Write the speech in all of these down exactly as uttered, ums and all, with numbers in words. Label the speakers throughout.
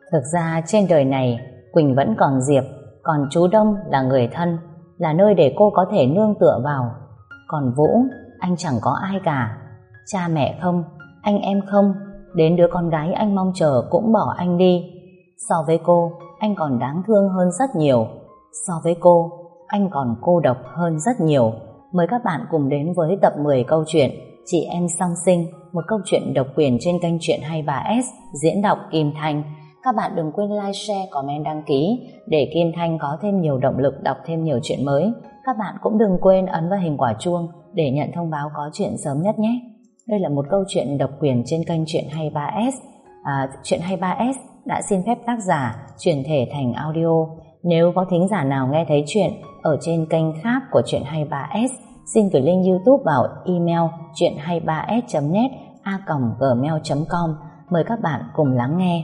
Speaker 1: Thực ra trên đời này Quỳnh vẫn còn Diệp, còn chú Đông là người thân, là nơi để cô có thể nương tựa vào. Còn Vũ, anh chẳng có ai cả. Cha mẹ không, anh em không, đến đứa con gái anh mong chờ cũng bỏ anh đi. So với cô, anh còn đáng thương hơn rất nhiều. So với cô, anh còn cô độc hơn rất nhiều. Mời các bạn cùng đến với tập mười câu chuyện Chị Em Song Sinh, một câu chuyện độc quyền trên kênh Chuyện hai mươi ba S, diễn đọc Kim Thanh. Các bạn đừng quên like, share, comment, đăng ký để Kim Thanh có thêm nhiều động lực đọc thêm nhiều chuyện mới. Các bạn cũng đừng quên ấn vào hình quả chuông để nhận thông báo có chuyện sớm nhất nhé. Đây là một câu chuyện độc quyền trên kênh Chuyện hai mươi ba S. À, Chuyện hai mươi ba S đã xin phép tác giả chuyển thể thành audio. Nếu có thính giả nào nghe thấy chuyện ở trên kênh khác của Chuyện hai mươi ba S, xin gửi link YouTube vào email chuyện hai mươi ba s chấm net a còng gmail chấm com. Mời các bạn cùng lắng nghe.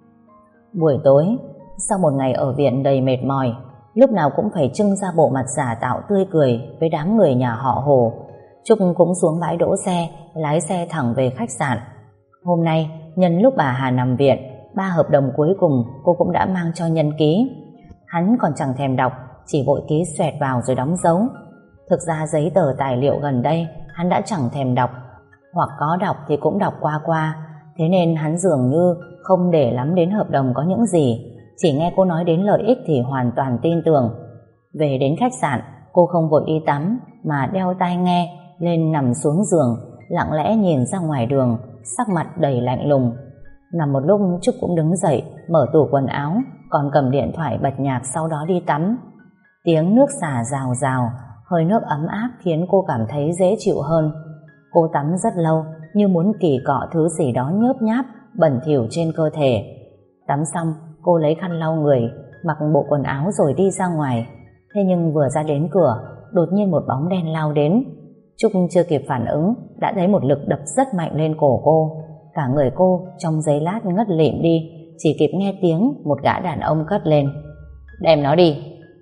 Speaker 1: Buổi tối, sau một ngày ở viện đầy mệt mỏi, lúc nào cũng phải trưng ra bộ mặt giả tạo tươi cười với đám người nhà họ Hồ, Trúc cũng xuống bãi đỗ xe, lái xe thẳng về khách sạn. Hôm nay, nhân lúc bà Hà nằm viện, ba hợp đồng cuối cùng cô cũng đã mang cho Nhân ký. Hắn còn chẳng thèm đọc, chỉ vội ký xoẹt vào rồi đóng dấu. Thực ra giấy tờ tài liệu gần đây hắn đã chẳng thèm đọc, hoặc có đọc thì cũng đọc qua qua, thế nên hắn dường như không để lắm đến hợp đồng có những gì, chỉ nghe cô nói đến lợi ích thì hoàn toàn tin tưởng. Về đến khách sạn, cô không vội đi tắm mà đeo tai nghe lên nằm xuống giường, lặng lẽ nhìn ra ngoài đường, sắc mặt đầy lạnh lùng. Nằm một lúc Trúc cũng đứng dậy, mở tủ quần áo, còn cầm điện thoại bật nhạc, sau đó đi tắm. Tiếng nước xả rào rào, hơi nước ấm áp khiến cô cảm thấy dễ chịu hơn. Cô tắm rất lâu, như muốn kỳ cọ thứ gì đó nhớp nháp, bẩn thỉu trên cơ thể. Tắm xong, cô lấy khăn lau người, mặc bộ quần áo rồi đi ra ngoài. Thế nhưng vừa ra đến cửa, đột nhiên một bóng đen lao đến. Trúc chưa kịp phản ứng, đã thấy một lực đập rất mạnh lên cổ cô. Cả người cô trong giây lát ngất lịm đi, chỉ kịp nghe tiếng một gã đàn ông cất lên: "Đem nó đi."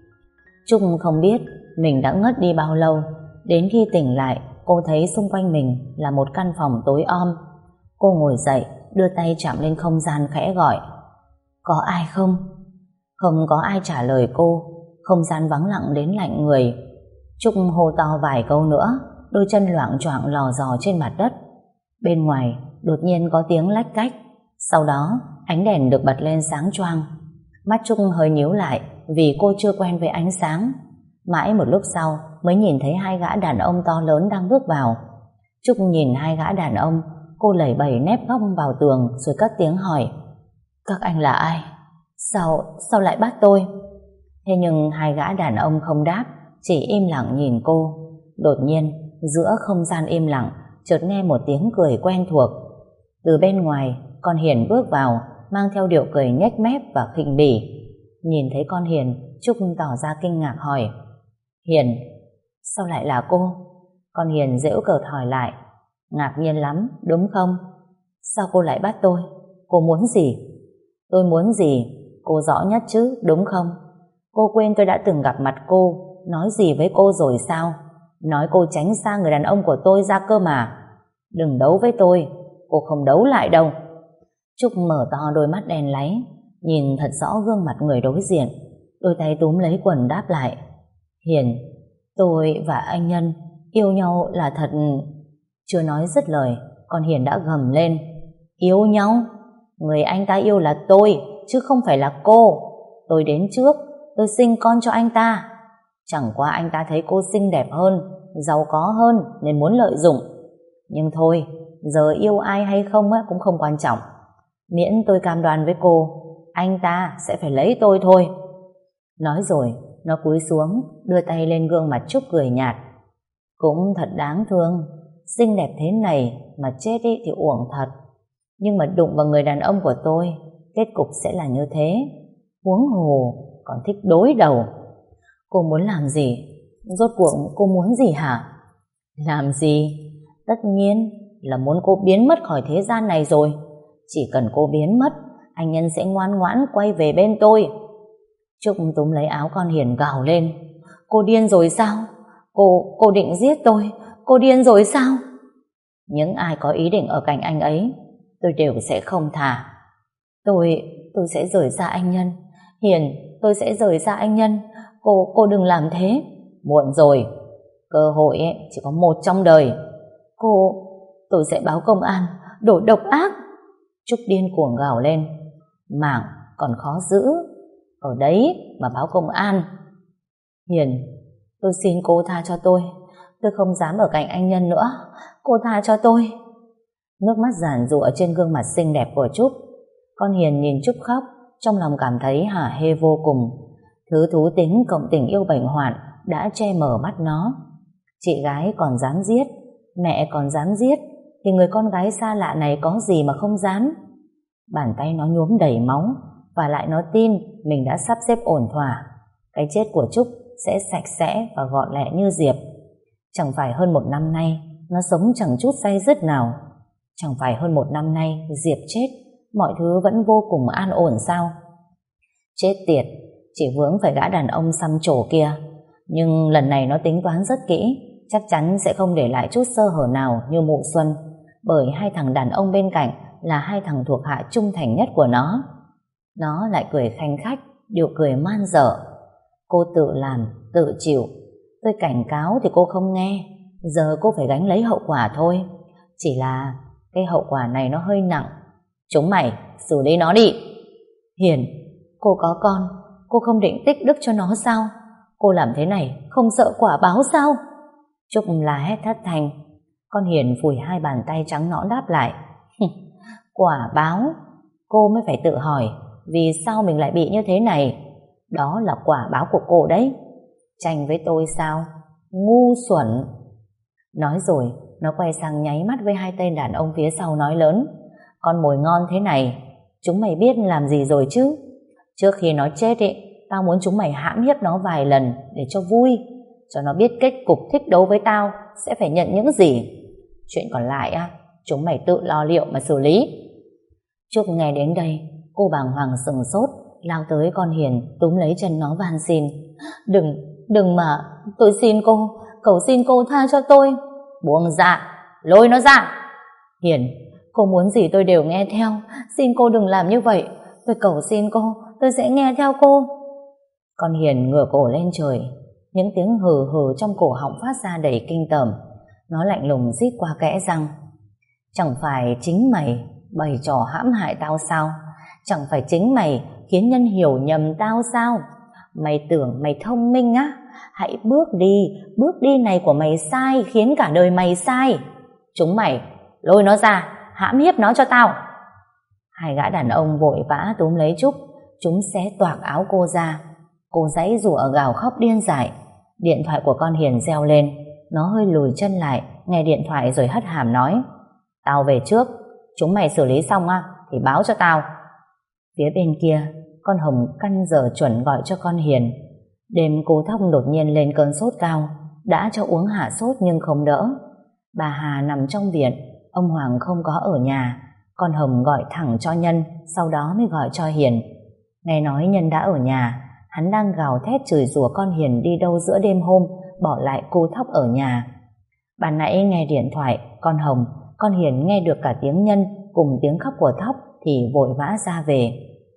Speaker 1: Trúc không biết mình đã ngất đi bao lâu. Đến khi tỉnh lại, cô thấy xung quanh mình là một căn phòng tối om. Cô ngồi dậy, đưa tay chạm lên không gian khẽ gọi: "Có ai không?" Không có ai trả lời cô. Không gian vắng lặng đến lạnh người. Trúc hô to vài câu nữa, đôi chân loạng choạng lò dò trên mặt đất. Bên ngoài đột nhiên có tiếng lách cách. Sau đó ánh đèn được bật lên sáng choang. Mắt Trúc hơi nhíu lại vì cô chưa quen với ánh sáng. Mãi một lúc sau mới nhìn thấy hai gã đàn ông to lớn đang bước vào. Trúc nhìn hai gã đàn ông, cô lẩy bẩy nép góc vào tường rồi cất tiếng hỏi: "Các anh là ai? Sao, sao lại bắt tôi?" Thế nhưng hai gã đàn ông không đáp, chỉ im lặng nhìn cô. Đột nhiên, giữa không gian im lặng, chợt nghe một tiếng cười quen thuộc. Từ bên ngoài, con Hiền bước vào, mang theo điệu cười nhếch mép và khinh bỉ. Nhìn thấy con Hiền, Trúc tỏ ra kinh ngạc hỏi: "Hiền, sao lại là cô?" Con Hiền giễu cợt hỏi lại: "Ngạc nhiên lắm, đúng không? Sao cô lại bắt tôi? Cô muốn gì?" "Tôi muốn gì? Cô rõ nhất chứ, đúng không? Cô quên tôi đã từng gặp mặt cô, nói gì với cô rồi sao? Nói cô tránh xa người đàn ông của tôi ra cơ mà. Đừng đấu với tôi, cô không đấu lại đâu." Trúc mở to đôi mắt đen láy, nhìn thật rõ gương mặt người đối diện, đôi tay túm lấy quần đáp lại: "Hiền, tôi và anh Nhân yêu nhau là thật." Chưa nói dứt lời, con Hiền đã gầm lên: "Yêu nhau? Người anh ta yêu là tôi, chứ không phải là cô. Tôi đến trước, tôi sinh con cho anh ta. Chẳng qua anh ta thấy cô xinh đẹp hơn, giàu có hơn nên muốn lợi dụng. Nhưng thôi, giờ yêu ai hay không cũng không quan trọng. Miễn tôi cam đoan với cô, anh ta sẽ phải lấy tôi thôi." Nói rồi, nó cúi xuống, đưa tay lên gương mặt Trúc cười nhạt: "Cũng thật đáng thương, xinh đẹp thế này mà chết ý thì uổng thật. Nhưng mà đụng vào người đàn ông của tôi, kết cục sẽ là như thế. Huống hồ còn thích đối đầu." "Cô muốn làm gì? Rốt cuộc cô muốn gì hả?" "Làm gì? Tất nhiên là muốn cô biến mất khỏi thế gian này rồi. Chỉ cần cô biến mất, anh Nhân sẽ ngoan ngoãn quay về bên tôi." Trúc túm lấy áo con Hiền gào lên: "Cô điên rồi sao? Cô, cô định giết tôi? Cô điên rồi sao?" "Những ai có ý định ở cạnh anh ấy, tôi đều sẽ không thả. Tôi, tôi sẽ rời xa anh Nhân. Hiền, tôi sẽ rời xa anh Nhân. Cô, cô đừng làm thế. Muộn rồi. Cơ hội ấy, chỉ có một trong đời. Cô, tôi sẽ báo công an, đổ độc ác. Trúc điên cuồng gào lên. Mạng còn khó giữ, ở đấy mà báo công an. Hiền, tôi xin cô tha cho tôi. Tôi không dám ở cạnh anh Nhân nữa. Cô tha cho tôi. Nước mắt giàn giụa trên gương mặt xinh đẹp của Trúc. Con Hiền nhìn Trúc khóc, trong lòng cảm thấy hả hê vô cùng. Thứ thú tính cộng tình yêu bệnh hoạn đã che mờ mắt nó. Chị gái còn dám giết, mẹ còn dám giết, thì người con gái xa lạ này có gì mà không dám. Bàn tay nó nhuốm đầy máu, và lại nó tin mình đã sắp xếp ổn thỏa. Cái chết của Trúc sẽ sạch sẽ và gọn lẹ như Diệp. Chẳng phải hơn một năm nay nó sống chẳng chút day dứt nào. Chẳng phải hơn một năm nay Diệp chết, mọi thứ vẫn vô cùng an ổn sao? Chết tiệt, chỉ vướng phải gã đàn ông xăm trổ kia. Nhưng lần này nó tính toán rất kỹ, chắc chắn sẽ không để lại chút sơ hở nào như Mụ Xuân, bởi hai thằng đàn ông bên cạnh là hai thằng thuộc hạ trung thành nhất của nó. Nó lại cười khanh khách, điệu cười man dở. Cô tự làm, tự chịu. Tôi cảnh cáo thì cô không nghe. Giờ cô phải gánh lấy hậu quả thôi. Chỉ là cái hậu quả này nó hơi nặng. Chúng mày xử lý nó đi. Hiền, cô có con, cô không định tích đức cho nó sao? Cô làm thế này không sợ quả báo sao? Trúc la hét thất thanh. Con Hiền phủi hai bàn tay trắng nõn đáp lại. Quả báo? Cô mới phải tự hỏi vì sao mình lại bị như thế này. Đó là quả báo của cô đấy. Tranh với tôi sao? Ngu xuẩn. Nói rồi nó quay sang nháy mắt với hai tên đàn ông phía sau nói lớn. Con mồi ngon thế này, chúng mày biết làm gì rồi chứ? Trước khi nó chết ý, tao muốn chúng mày hãm hiếp nó vài lần để cho vui, cho nó biết kết cục thích đấu với tao sẽ phải nhận những gì. Chuyện còn lại á, chúng mày tự lo liệu mà xử lý. Trúc nghe đến đây, cô bàng hoàng sừng sốt, lao tới con Hiền túm lấy chân nó van xin. Đừng, đừng mà, tôi xin cô, cầu xin cô tha cho tôi. Buông ra, lôi nó ra. Hiền, cô muốn gì tôi đều nghe theo, xin cô đừng làm như vậy. Tôi cầu xin cô, tôi sẽ nghe theo cô. Con Hiền ngửa cổ lên trời, những tiếng hừ hừ trong cổ họng phát ra đầy kinh tởm. Nó lạnh lùng rít qua kẽ răng. Chẳng phải chính mày bày trò hãm hại tao sao? Chẳng phải chính mày khiến Nhân hiểu nhầm tao sao? Mày tưởng mày thông minh á? Hãy bước đi, bước đi này của mày sai khiến cả đời mày sai. Chúng mày lôi nó ra, hãm hiếp nó cho tao. Hai gã đàn ông vội vã túm lấy Trúc, chúng xé toạc áo cô ra. Cô giãy giụa gào khóc điên dại. Điện thoại của con Hiền reo lên. Nó hơi lùi chân lại, nghe điện thoại rồi hất hàm nói. Tao về trước, chúng mày xử lý xong á thì báo cho tao. Phía bên kia, con Hồng căn giờ chuẩn gọi cho con Hiền. Đêm cô Thóc đột nhiên lên cơn sốt cao, đã cho uống hạ sốt nhưng không đỡ. Bà Hà nằm trong viện, ông Hoàng không có ở nhà. Con Hồng gọi thẳng cho Nhân, sau đó mới gọi cho Hiền. Nghe nói Nhân đã ở nhà, hắn đang gào thét chửi rủa con Hiền đi đâu giữa đêm hôm, bỏ lại cô Thóc ở nhà. Ban nãy nghe điện thoại, con Hồng, con Hiền nghe được cả tiếng Nhân cùng tiếng khóc của Thóc thì vội vã ra về.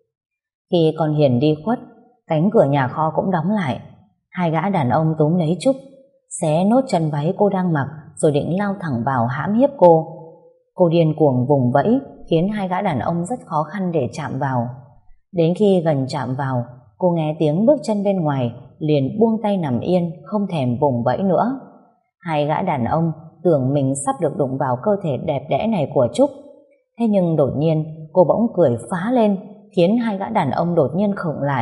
Speaker 1: Khi con Hiền đi khuất, cánh cửa nhà kho cũng đóng lại. Hai gã đàn ông túm lấy Trúc, xé nốt chân váy cô đang mặc rồi định lao thẳng vào hãm hiếp cô. Cô điên cuồng vùng vẫy khiến hai gã đàn ông rất khó khăn để chạm vào. Đến khi gần chạm vào, cô nghe tiếng bước chân bên ngoài, liền buông tay nằm yên, không thèm vùng vẫy nữa. Hai gã đàn ông tưởng mình sắp được đụng vào cơ thể đẹp đẽ này của Trúc. Thế nhưng đột nhiên cô bỗng cười phá lên, khiến hai gã đàn ông đột nhiên khựng lại.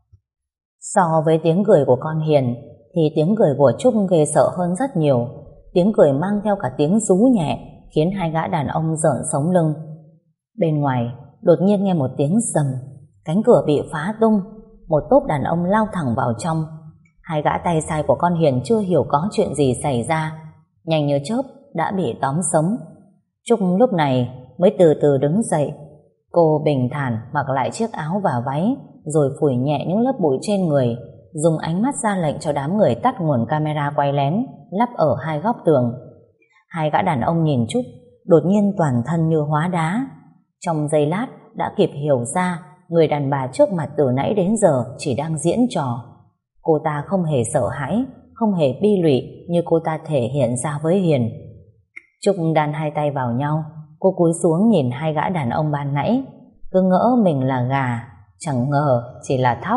Speaker 1: So với tiếng cười của con Hiền thì tiếng cười của Trúc ghê sợ hơn rất nhiều. Tiếng cười mang theo cả tiếng rú nhẹ, khiến hai gã đàn ông rợn sống lưng. Bên ngoài đột nhiên nghe một tiếng rầm, cánh cửa bị phá tung, một tốp đàn ông lao thẳng vào trong. Hai gã tay sai của con Hiền chưa hiểu có chuyện gì xảy ra, nhanh như chớp đã bị tóm sống. Trúc lúc này mới từ từ đứng dậy. Cô bình thản mặc lại chiếc áo và váy, rồi phủi nhẹ những lớp bụi trên người, dùng ánh mắt ra lệnh cho đám người tắt nguồn camera quay lén lắp ở hai góc tường. Hai gã đàn ông nhìn Trúc, đột nhiên toàn thân như hóa đá. Trong giây lát đã kịp hiểu ra người đàn bà trước mặt từ nãy đến giờ chỉ đang diễn trò. Cô ta không hề sợ hãi, không hề bi lụy như cô ta thể hiện ra với Hiền. Trúc đan hai tay vào nhau, cô cúi xuống nhìn hai gã đàn ông ban nãy, cứ ngỡ mình là gà, chẳng ngờ chỉ là thóc.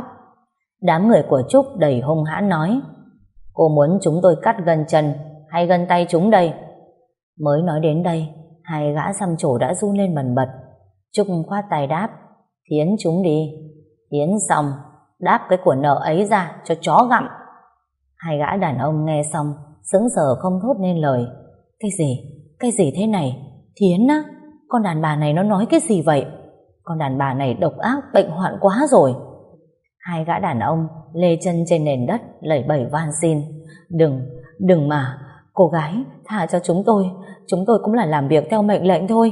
Speaker 1: Đám người của Trúc đầy hung hãn nói: cô muốn chúng tôi cắt gân chân hay gân tay chúng đây? Mới nói đến đây, hai gã xăm trổ đã run lên bần bật. Trúc khoát tay đáp: thiến chúng đi. Thiến xong, đáp cái của nợ ấy ra cho chó gặm. Hai gã đàn ông nghe xong sững sờ không thốt nên lời. Cái gì? Cái gì thế này? Thiến á? Con đàn bà này nó nói cái gì vậy? Con đàn bà này độc ác bệnh hoạn quá rồi. Hai gã đàn ông lê chân trên nền đất lẩy bẩy van xin: đừng, đừng mà, cô gái tha cho chúng tôi, chúng tôi cũng là làm việc theo mệnh lệnh thôi.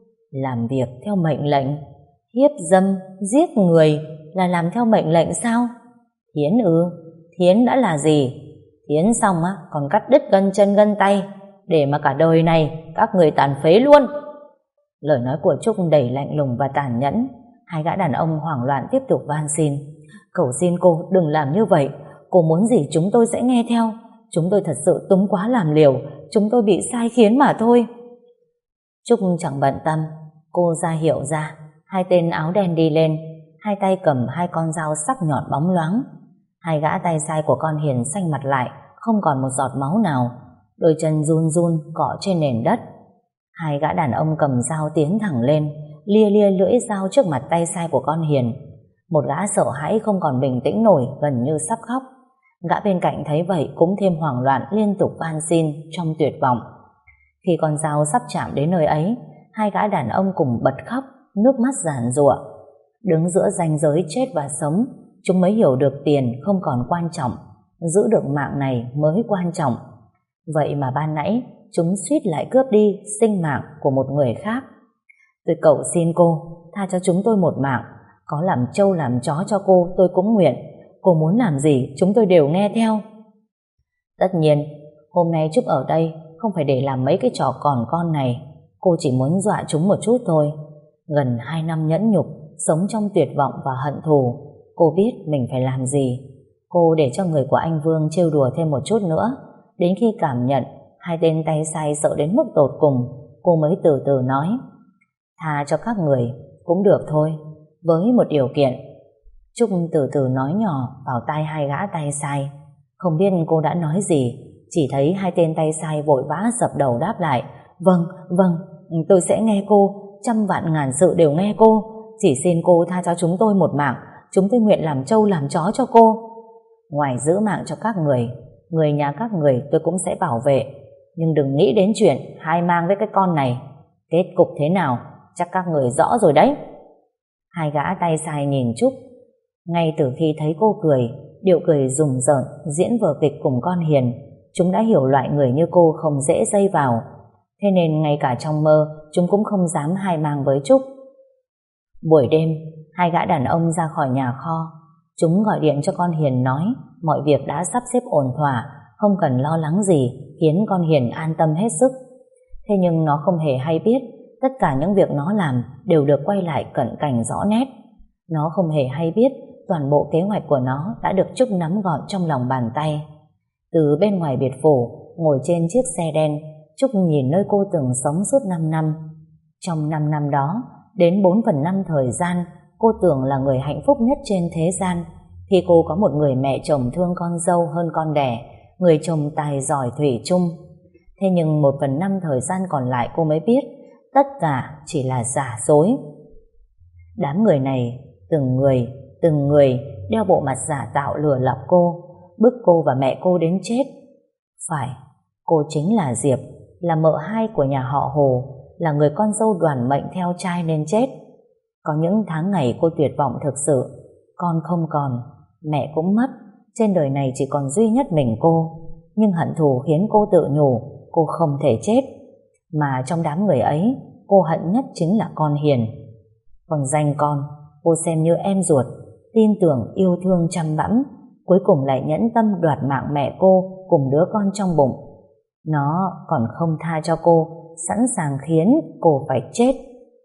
Speaker 1: Làm việc theo mệnh lệnh? Hiếp dâm, giết người là làm theo mệnh lệnh sao? Thiến ư? Thiến đã là gì? Thiến xong á còn cắt đứt gân chân gân tay, để mà cả đời này các người tàn phế luôn. Lời nói của Trúc đầy lạnh lùng và tàn nhẫn. Hai gã đàn ông hoảng loạn tiếp tục van xin: cầu xin cô đừng làm như vậy, cô muốn gì chúng tôi sẽ nghe theo, chúng tôi thật sự túng quá làm liều, chúng tôi bị sai khiến mà thôi. Trúc chẳng bận tâm, cô ra hiệu ra. Hai tên áo đen đi lên, hai tay cầm hai con dao sắc nhọn bóng loáng. Hai gã tay sai của con Hiền xanh mặt lại, không còn một giọt máu nào, đôi chân run run cọ trên nền đất. Hai gã đàn ông cầm dao tiến thẳng lên, lia lia lưỡi dao trước mặt tay sai của con Hiền. Một gã sợ hãi không còn bình tĩnh nổi, gần như sắp khóc. Gã bên cạnh thấy vậy cũng thêm hoảng loạn, liên tục van xin trong tuyệt vọng. Khi con dao sắp chạm đến nơi ấy, hai gã đàn ông cùng bật khóc, nước mắt giàn giụa. Đứng giữa ranh giới chết và sống, chúng mới hiểu được tiền không còn quan trọng, giữ được mạng này mới quan trọng. Vậy mà ban nãy chúng suýt lại cướp đi sinh mạng của một người khác. Tôi cầu xin cô tha cho chúng tôi một mạng, có làm trâu làm chó cho cô tôi cũng nguyện. Cô muốn làm gì chúng tôi đều nghe theo. Tất nhiên hôm nay Trúc ở đây không phải để làm mấy cái trò còn con này. Cô chỉ muốn dọa chúng một chút thôi. Gần hai năm nhẫn nhục, sống trong tuyệt vọng và hận thù, cô biết mình phải làm gì. Cô để cho người của anh Vương trêu đùa thêm một chút nữa. Đến khi cảm nhận hai tên tay sai sợ đến mức tột cùng, cô mới từ từ nói: tha cho các người cũng được thôi, với một điều kiện. Trúc từ từ nói nhỏ vào tai hai gã tay sai. Không biết cô đã nói gì, chỉ thấy hai tên tay sai vội vã sập đầu đáp lại: vâng, vâng, tôi sẽ nghe cô, trăm vạn ngàn sự đều nghe cô. Chỉ xin cô tha cho chúng tôi một mạng, chúng tôi nguyện làm trâu làm chó cho cô. Ngoài giữ mạng cho các người, người nhà các người tôi cũng sẽ bảo vệ. Nhưng đừng nghĩ đến chuyện hai mang với cái con này. Kết cục thế nào chắc các người rõ rồi đấy. Hai gã tay sai nhìn Trúc. Ngay từ khi thấy cô cười, điệu cười rùng rợn diễn vở kịch cùng con Hiền, chúng đã hiểu loại người như cô không dễ dây vào. Thế nên ngay cả trong mơ chúng cũng không dám hai mang với Trúc. Buổi đêm, hai gã đàn ông ra khỏi nhà kho. Chúng gọi điện cho con Hiền nói mọi việc đã sắp xếp ổn thỏa, không cần lo lắng gì, khiến con Hiền an tâm hết sức. Thế nhưng nó không hề hay biết tất cả những việc nó làm đều được quay lại cận cảnh rõ nét. Nó không hề hay biết toàn bộ kế hoạch của nó đã được Trúc nắm gọn trong lòng bàn tay. Từ bên ngoài biệt phủ, ngồi trên chiếc xe đen, Trúc nhìn nơi cô từng sống suốt năm năm. Trong năm năm đó, đến bốn phần năm thời gian, cô tưởng là người hạnh phúc nhất trên thế gian, khi cô có một người mẹ chồng thương con dâu hơn con đẻ, người chồng tài giỏi thủy chung. Thế nhưng một phần năm thời gian còn lại cô mới biết tất cả chỉ là giả dối. Đám người này, từng người, từng người đeo bộ mặt giả tạo lừa lọc cô, bức cô và mẹ cô đến chết. Phải, cô chính là Diệp, là mợ hai của nhà họ Hồ, là người con dâu đoản mệnh theo trai nên chết. Có những tháng ngày cô tuyệt vọng thực sự. Con không còn, mẹ cũng mất, trên đời này chỉ còn duy nhất mình cô. Nhưng hận thù khiến cô tự nhủ cô không thể chết. Mà trong đám người ấy, cô hận nhất chính là con Hiền. Bằng danh con, cô xem như em ruột, tin tưởng yêu thương chăm bẵm, cuối cùng lại nhẫn tâm đoạt mạng mẹ cô cùng đứa con trong bụng. Nó còn không tha cho cô, sẵn sàng khiến cô phải chết.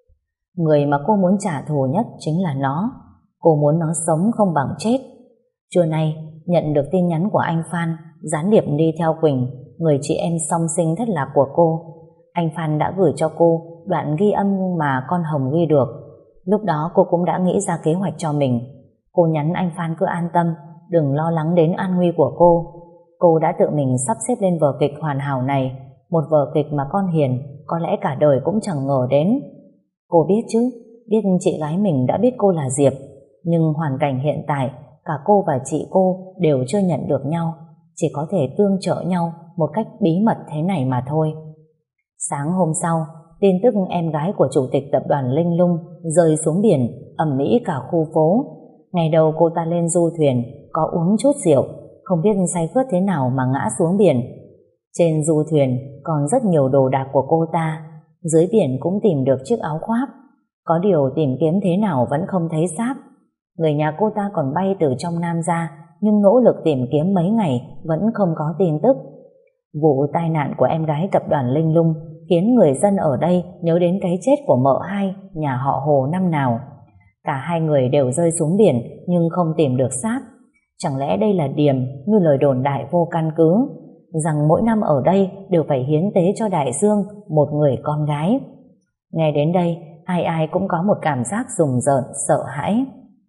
Speaker 1: Người mà cô muốn trả thù nhất chính là nó. Cô muốn nó sống không bằng chết. Trưa nay, nhận được tin nhắn của anh Phan, gián điệp đi theo Quỳnh, người chị em song sinh thất lạc của cô. Anh Phan đã gửi cho cô đoạn ghi âm mà con Hồng ghi được. Lúc đó cô cũng đã nghĩ ra kế hoạch cho mình. Cô nhắn anh Phan cứ an tâm, đừng lo lắng đến an nguy của cô. Cô đã tự mình sắp xếp lên vở kịch hoàn hảo này, một vở kịch mà con Hiền có lẽ cả đời cũng chẳng ngờ đến. Cô biết chứ, biết chị gái mình đã biết cô là Diệp, nhưng hoàn cảnh hiện tại cả cô và chị cô đều chưa nhận được nhau, chỉ có thể tương trợ nhau một cách bí mật thế này mà thôi. Sáng hôm sau, tin tức em gái của chủ tịch tập đoàn Linh Lung rơi xuống biển ầm ĩ cả khu phố. Ngày đầu cô ta lên du thuyền, có uống chút rượu, không biết say khướt thế nào mà ngã xuống biển. Trên du thuyền còn rất nhiều đồ đạc của cô ta, dưới biển cũng tìm được chiếc áo khoác. Có điều tìm kiếm thế nào vẫn không thấy xác. Người nhà cô ta còn bay từ trong Nam ra, nhưng nỗ lực tìm kiếm mấy ngày vẫn không có tin tức. Vụ tai nạn của em gái tập đoàn Linh Lung khiến người dân ở đây nhớ đến cái chết của mợ hai nhà họ Hồ năm nào. Cả hai người đều rơi xuống biển nhưng không tìm được xác. Chẳng lẽ đây là điềm như lời đồn đại vô căn cứ, rằng mỗi năm ở đây đều phải hiến tế cho đại dương một người con gái? Nghe đến đây, ai ai cũng có một cảm giác rùng rợn, sợ hãi.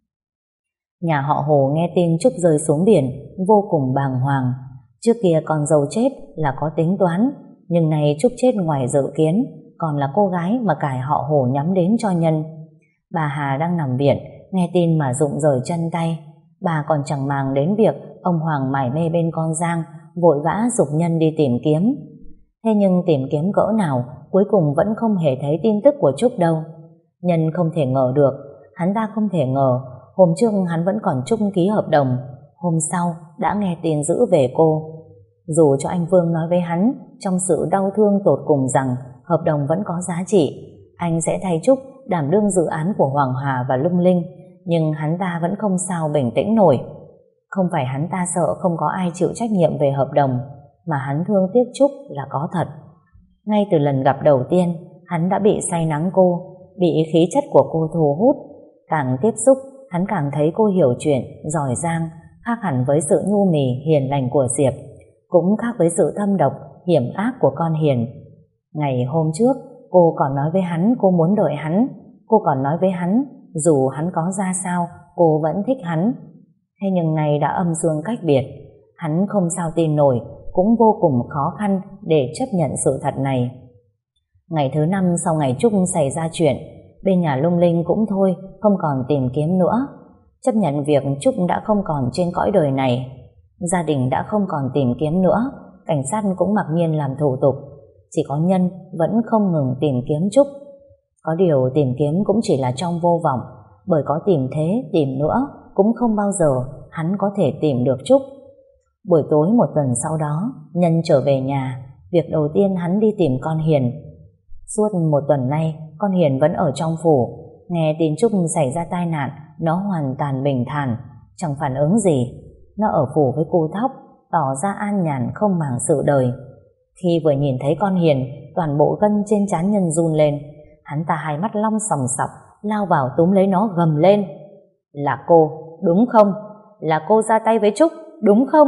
Speaker 1: Nhà họ Hồ nghe tin Trúc rơi xuống biển vô cùng bàng hoàng. Trước kia con dâu chết là có tính toán, nhưng nay Trúc chết ngoài dự kiến, còn là cô gái mà cả họ Hồ nhắm đến cho nhân. Bà Hà đang nằm viện, nghe tin mà rụng rời chân tay. Bà còn chẳng màng đến việc ông Hoàng mải mê bên con Giang, vội vã giục nhân đi tìm kiếm. Thế nhưng tìm kiếm cỡ nào, cuối cùng vẫn không hề thấy tin tức của Trúc đâu. Nhân không thể ngờ được, hắn ta không thể ngờ, hôm trước hắn vẫn còn chung ký hợp đồng, hôm sau đã nghe tin dữ về cô. Dù cho anh Vương nói với hắn trong sự đau thương tột cùng rằng hợp đồng vẫn có giá trị, anh sẽ thay Trúc đảm đương dự án của Hoàng Hà và Lung Linh, nhưng hắn ta vẫn không sao bình tĩnh nổi. Không phải hắn ta sợ không có ai chịu trách nhiệm về hợp đồng, mà hắn thương tiếc Trúc là có thật. Ngay từ lần gặp đầu tiên, hắn đã bị say nắng cô, bị khí chất của cô thu hút. Càng tiếp xúc, hắn càng thấy cô hiểu chuyện, giỏi giang, khác hẳn với sự nhu mì hiền lành của Diệp, cũng khác với sự thâm độc, hiểm ác của con Hiền. Ngày hôm trước, cô còn nói với hắn cô muốn đợi hắn, cô còn nói với hắn dù hắn có ra sao, cô vẫn thích hắn. Thế nhưng nay đã âm dương cách biệt, hắn không sao tin nổi, cũng vô cùng khó khăn để chấp nhận sự thật này. Ngày thứ năm sau ngày Trúc xảy ra chuyện, bên nhà Lung Linh cũng thôi, không còn tìm kiếm nữa. Chấp nhận việc Trúc đã không còn trên cõi đời này, gia đình đã không còn tìm kiếm nữa, cảnh sát cũng mặc nhiên làm thủ tục. Chỉ có Nhân vẫn không ngừng tìm kiếm Trúc. Có điều tìm kiếm cũng chỉ là trong vô vọng, bởi có tìm thế tìm nữa cũng không bao giờ hắn có thể tìm được Trúc. Buổi tối một tuần sau đó, Nhân trở về nhà, việc đầu tiên hắn đi tìm con Hiền. Suốt một tuần nay, con Hiền vẫn ở trong phủ. Nghe tin Trúc xảy ra tai nạn, nó hoàn toàn bình thản, chẳng phản ứng gì. Nó ở phủ với cô Thóc, tỏ ra an nhàn không màng sự đời. Khi vừa nhìn thấy con Hiền, toàn bộ gân trên trán Nhân run lên. Hắn ta hai mắt long sòng sọc, lao vào túm lấy nó gầm lên: "Là cô, đúng không? Là cô ra tay với Trúc, đúng không?"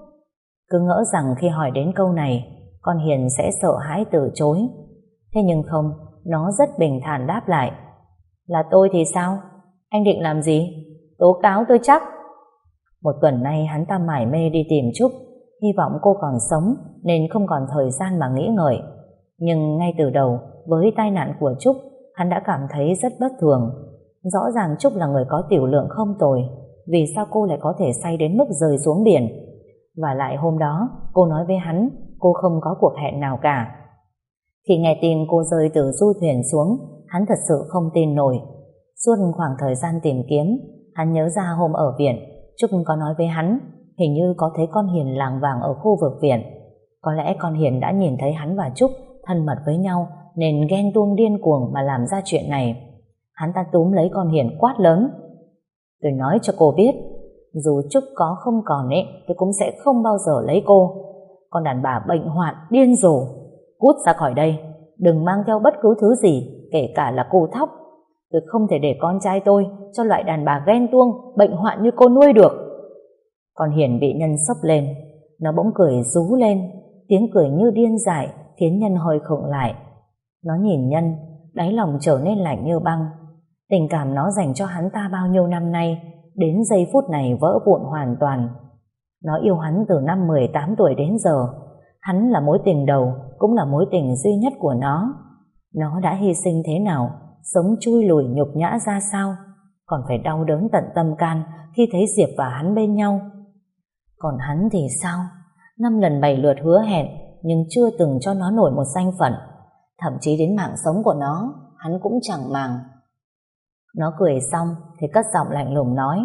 Speaker 1: Cứ ngỡ rằng khi hỏi đến câu này, con Hiền sẽ sợ hãi từ chối. Thế nhưng không, nó rất bình thản đáp lại: "Là tôi thì sao? Anh định làm gì? Tố cáo tôi chắc." Một tuần nay hắn ta mải mê đi tìm Trúc, hy vọng cô còn sống nên không còn thời gian mà nghĩ ngợi. Nhưng ngay từ đầu, với tai nạn của Trúc, hắn đã cảm thấy rất bất thường. Rõ ràng Trúc là người có tiểu lượng không tồi, vì sao cô lại có thể say đến mức rơi xuống biển? Và lại hôm đó, cô nói với hắn cô không có cuộc hẹn nào cả. Khi nghe tin cô rơi từ du thuyền xuống, hắn thật sự không tin nổi. Suốt khoảng thời gian tìm kiếm, hắn nhớ ra hôm ở viện, Trúc có nói với hắn hình như có thấy con Hiền lảng vảng ở khu vực viện. Có lẽ con Hiền đã nhìn thấy hắn và Trúc thân mật với nhau nên ghen tuông điên cuồng mà làm ra chuyện này. Hắn ta túm lấy con Hiền quát lớn: "Tôi nói cho cô biết, dù Trúc có không còn ấy, tôi cũng sẽ không bao giờ lấy cô. Con đàn bà bệnh hoạn, điên rồ, cút ra khỏi đây, đừng mang theo bất cứ thứ gì, kể cả là cô Thóc. Tôi không thể để con trai tôi cho loại đàn bà ghen tuông, bệnh hoạn như cô nuôi được. Con Hiền bị Nhân sốc lên, nó bỗng cười rú lên, tiếng cười như điên dại khiến Nhân hơi khựng lại. Nó nhìn Nhân, đáy lòng trở nên lạnh như băng. Tình cảm nó dành cho hắn ta bao nhiêu năm nay đến giây phút này vỡ vụn hoàn toàn. Nó yêu hắn từ năm mười tám tuổi đến giờ. Hắn là mối tình đầu, cũng là mối tình duy nhất của nó. Nó đã hy sinh thế nào, sống chui lùi nhục nhã ra sao, còn phải đau đớn tận tâm can khi thấy Diệp và hắn bên nhau. Còn hắn thì sao? Năm lần bảy lượt hứa hẹn, nhưng chưa từng cho nó nổi một danh phận. Thậm chí đến mạng sống của nó, hắn cũng chẳng màng. Nó cười xong thì cất giọng lạnh lùng nói: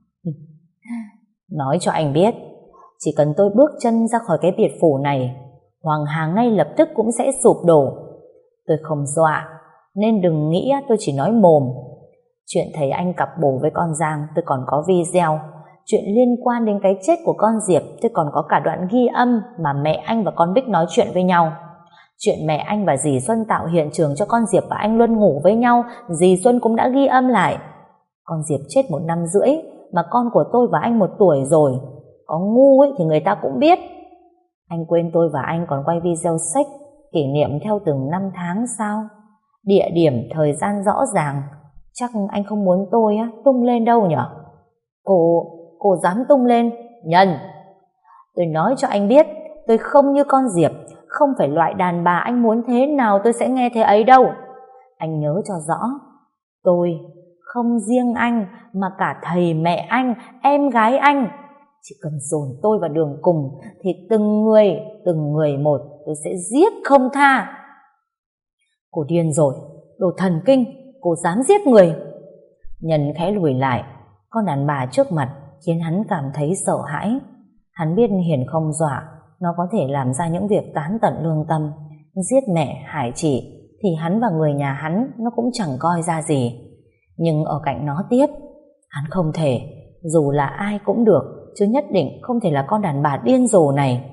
Speaker 1: Nói cho anh biết, chỉ cần tôi bước chân ra khỏi cái biệt phủ này, Hoàng Hà ngay lập tức cũng sẽ sụp đổ. Tôi không dọa, nên đừng nghĩ tôi chỉ nói mồm. Chuyện thấy anh cặp bồ với con Giang tôi còn có video. Chuyện liên quan đến cái chết của con Diệp tôi còn có cả đoạn ghi âm mà mẹ anh và con Bích nói chuyện với nhau. Chuyện mẹ anh và dì Xuân tạo hiện trường cho con Diệp và anh Luân ngủ với nhau, dì Xuân cũng đã ghi âm lại. Con Diệp chết một năm rưỡi, mà con của tôi và anh một tuổi rồi. Có ngu ấy thì người ta cũng biết. Anh quên tôi và anh còn quay video sex kỷ niệm theo từng năm tháng sao? Địa điểm, thời gian rõ ràng. Chắc anh không muốn tôi á tung lên đâu nhở? Cô, cô dám tung lên? Nhân, tôi nói cho anh biết, tôi không như con Diệp, không phải loại đàn bà anh muốn thế nào tôi sẽ nghe thế ấy đâu. Anh nhớ cho rõ, tôi không riêng anh mà cả thầy mẹ anh, em gái anh, chỉ cần dồn tôi vào đường cùng thì từng người, từng người một tôi sẽ giết không tha. Cô điên rồi, đồ thần kinh, cô dám giết người. Nhân khẽ lùi lại, con đàn bà trước mặt khiến hắn cảm thấy sợ hãi. Hắn biết Hiền không dọa, nó có thể làm ra những việc tán tận lương tâm, giết mẹ, hại chị, thì hắn và người nhà hắn nó cũng chẳng coi ra gì. Nhưng ở cạnh nó tiếp, hắn không thể, dù là ai cũng được, chứ nhất định không thể là con đàn bà điên rồ này.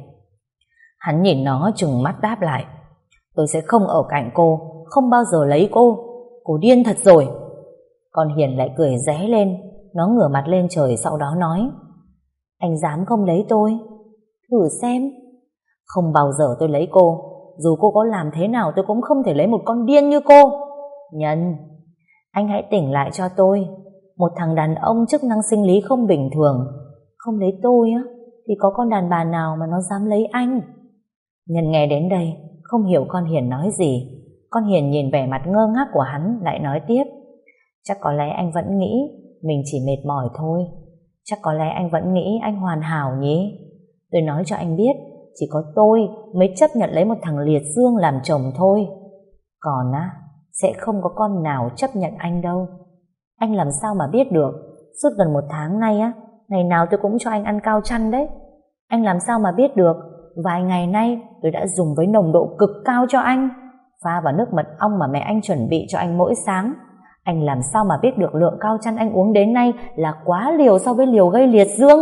Speaker 1: Hắn nhìn nó trừng mắt đáp lại: Tôi sẽ không ở cạnh cô, không bao giờ lấy cô. Cô điên thật rồi. Con Hiền lại cười ré lên, nó ngửa mặt lên trời, sau đó nói: Anh dám không lấy tôi? Thử xem. Không bao giờ tôi lấy cô. Dù cô có làm thế nào tôi cũng không thể lấy một con điên như cô. Nhân, anh hãy tỉnh lại cho tôi. Một thằng đàn ông chức năng sinh lý không bình thường không lấy tôi á, thì có con đàn bà nào mà nó dám lấy anh? Nhân nghe đến đây không hiểu con Hiền nói gì. Con Hiền nhìn vẻ mặt ngơ ngác của hắn, lại nói tiếp: Chắc có lẽ anh vẫn nghĩ mình chỉ mệt mỏi thôi. Chắc có lẽ anh vẫn nghĩ anh hoàn hảo nhỉ? Tôi nói cho anh biết, chỉ có tôi mới chấp nhận lấy một thằng liệt dương làm chồng thôi. Còn á, sẽ không có con nào chấp nhận anh đâu. Anh làm sao mà biết được? Suốt gần một tháng nay á, ngày nào tôi cũng cho anh ăn cao chăn đấy. Anh làm sao mà biết được? Vài ngày nay tôi đã dùng với nồng độ cực cao cho anh, pha vào nước mật ong mà mẹ anh chuẩn bị cho anh mỗi sáng. Anh làm sao mà biết được lượng cao chăn anh uống đến nay là quá liều so với liều gây liệt dương?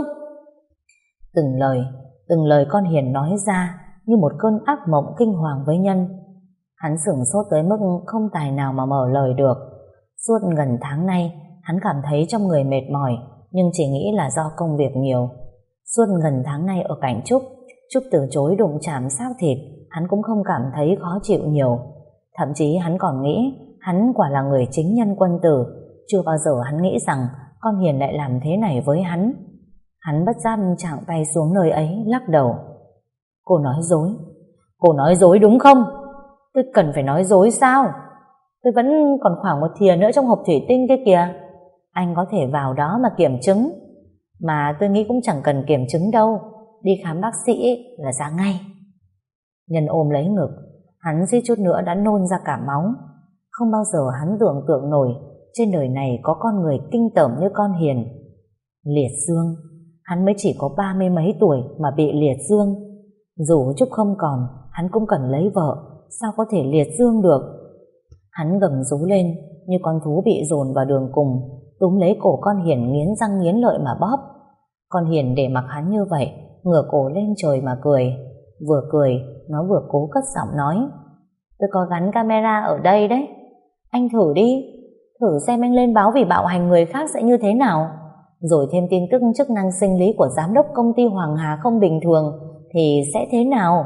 Speaker 1: Từng lời, từng lời con Hiền nói ra như một cơn ác mộng kinh hoàng với Nhân. Hắn sửng sốt tới mức không tài nào mà mở lời được. Suốt gần tháng nay hắn cảm thấy trong người mệt mỏi, nhưng chỉ nghĩ là do công việc nhiều. Suốt gần tháng nay ở cạnh Trúc, Trúc từ chối đụng chạm xác thịt, hắn cũng không cảm thấy khó chịu nhiều. Thậm chí hắn còn nghĩ hắn quả là người chính nhân quân tử. Chưa bao giờ hắn nghĩ rằng con Hiền lại làm thế này với hắn. Hắn bất giác chạm tay xuống nơi ấy, lắc đầu. Cô nói dối. Cô nói dối đúng không? Tôi cần phải nói dối sao? Tôi vẫn còn khoảng một thìa nữa trong hộp thủy tinh kia kìa. Anh có thể vào đó mà kiểm chứng. Mà tôi nghĩ cũng chẳng cần kiểm chứng đâu. Đi khám bác sĩ là ra ngay. Nhân ôm lấy ngực, hắn suýt chút nữa đã nôn ra cả máu. Không bao giờ hắn tưởng tượng nổi trên đời này có con người kinh tởm như con Hiền. Liệt dương. Hắn mới chỉ có ba mươi mấy tuổi mà bị liệt dương. Dù Trúc không còn, hắn cũng cần lấy vợ, sao có thể liệt dương được? Hắn gầm rú lên như con thú bị dồn vào đường cùng, túm lấy cổ con Hiền nghiến răng nghiến lợi mà bóp. Con Hiền để mặc hắn như vậy, ngửa cổ lên trời mà cười. Vừa cười, nó vừa cố cất giọng nói: Tôi có gắn camera ở đây đấy. Anh thử đi. Thử xem anh lên báo vì bạo hành người khác sẽ như thế nào. Rồi thêm tin tức chức năng sinh lý của giám đốc công ty Hoàng Hà không bình thường thì sẽ thế nào?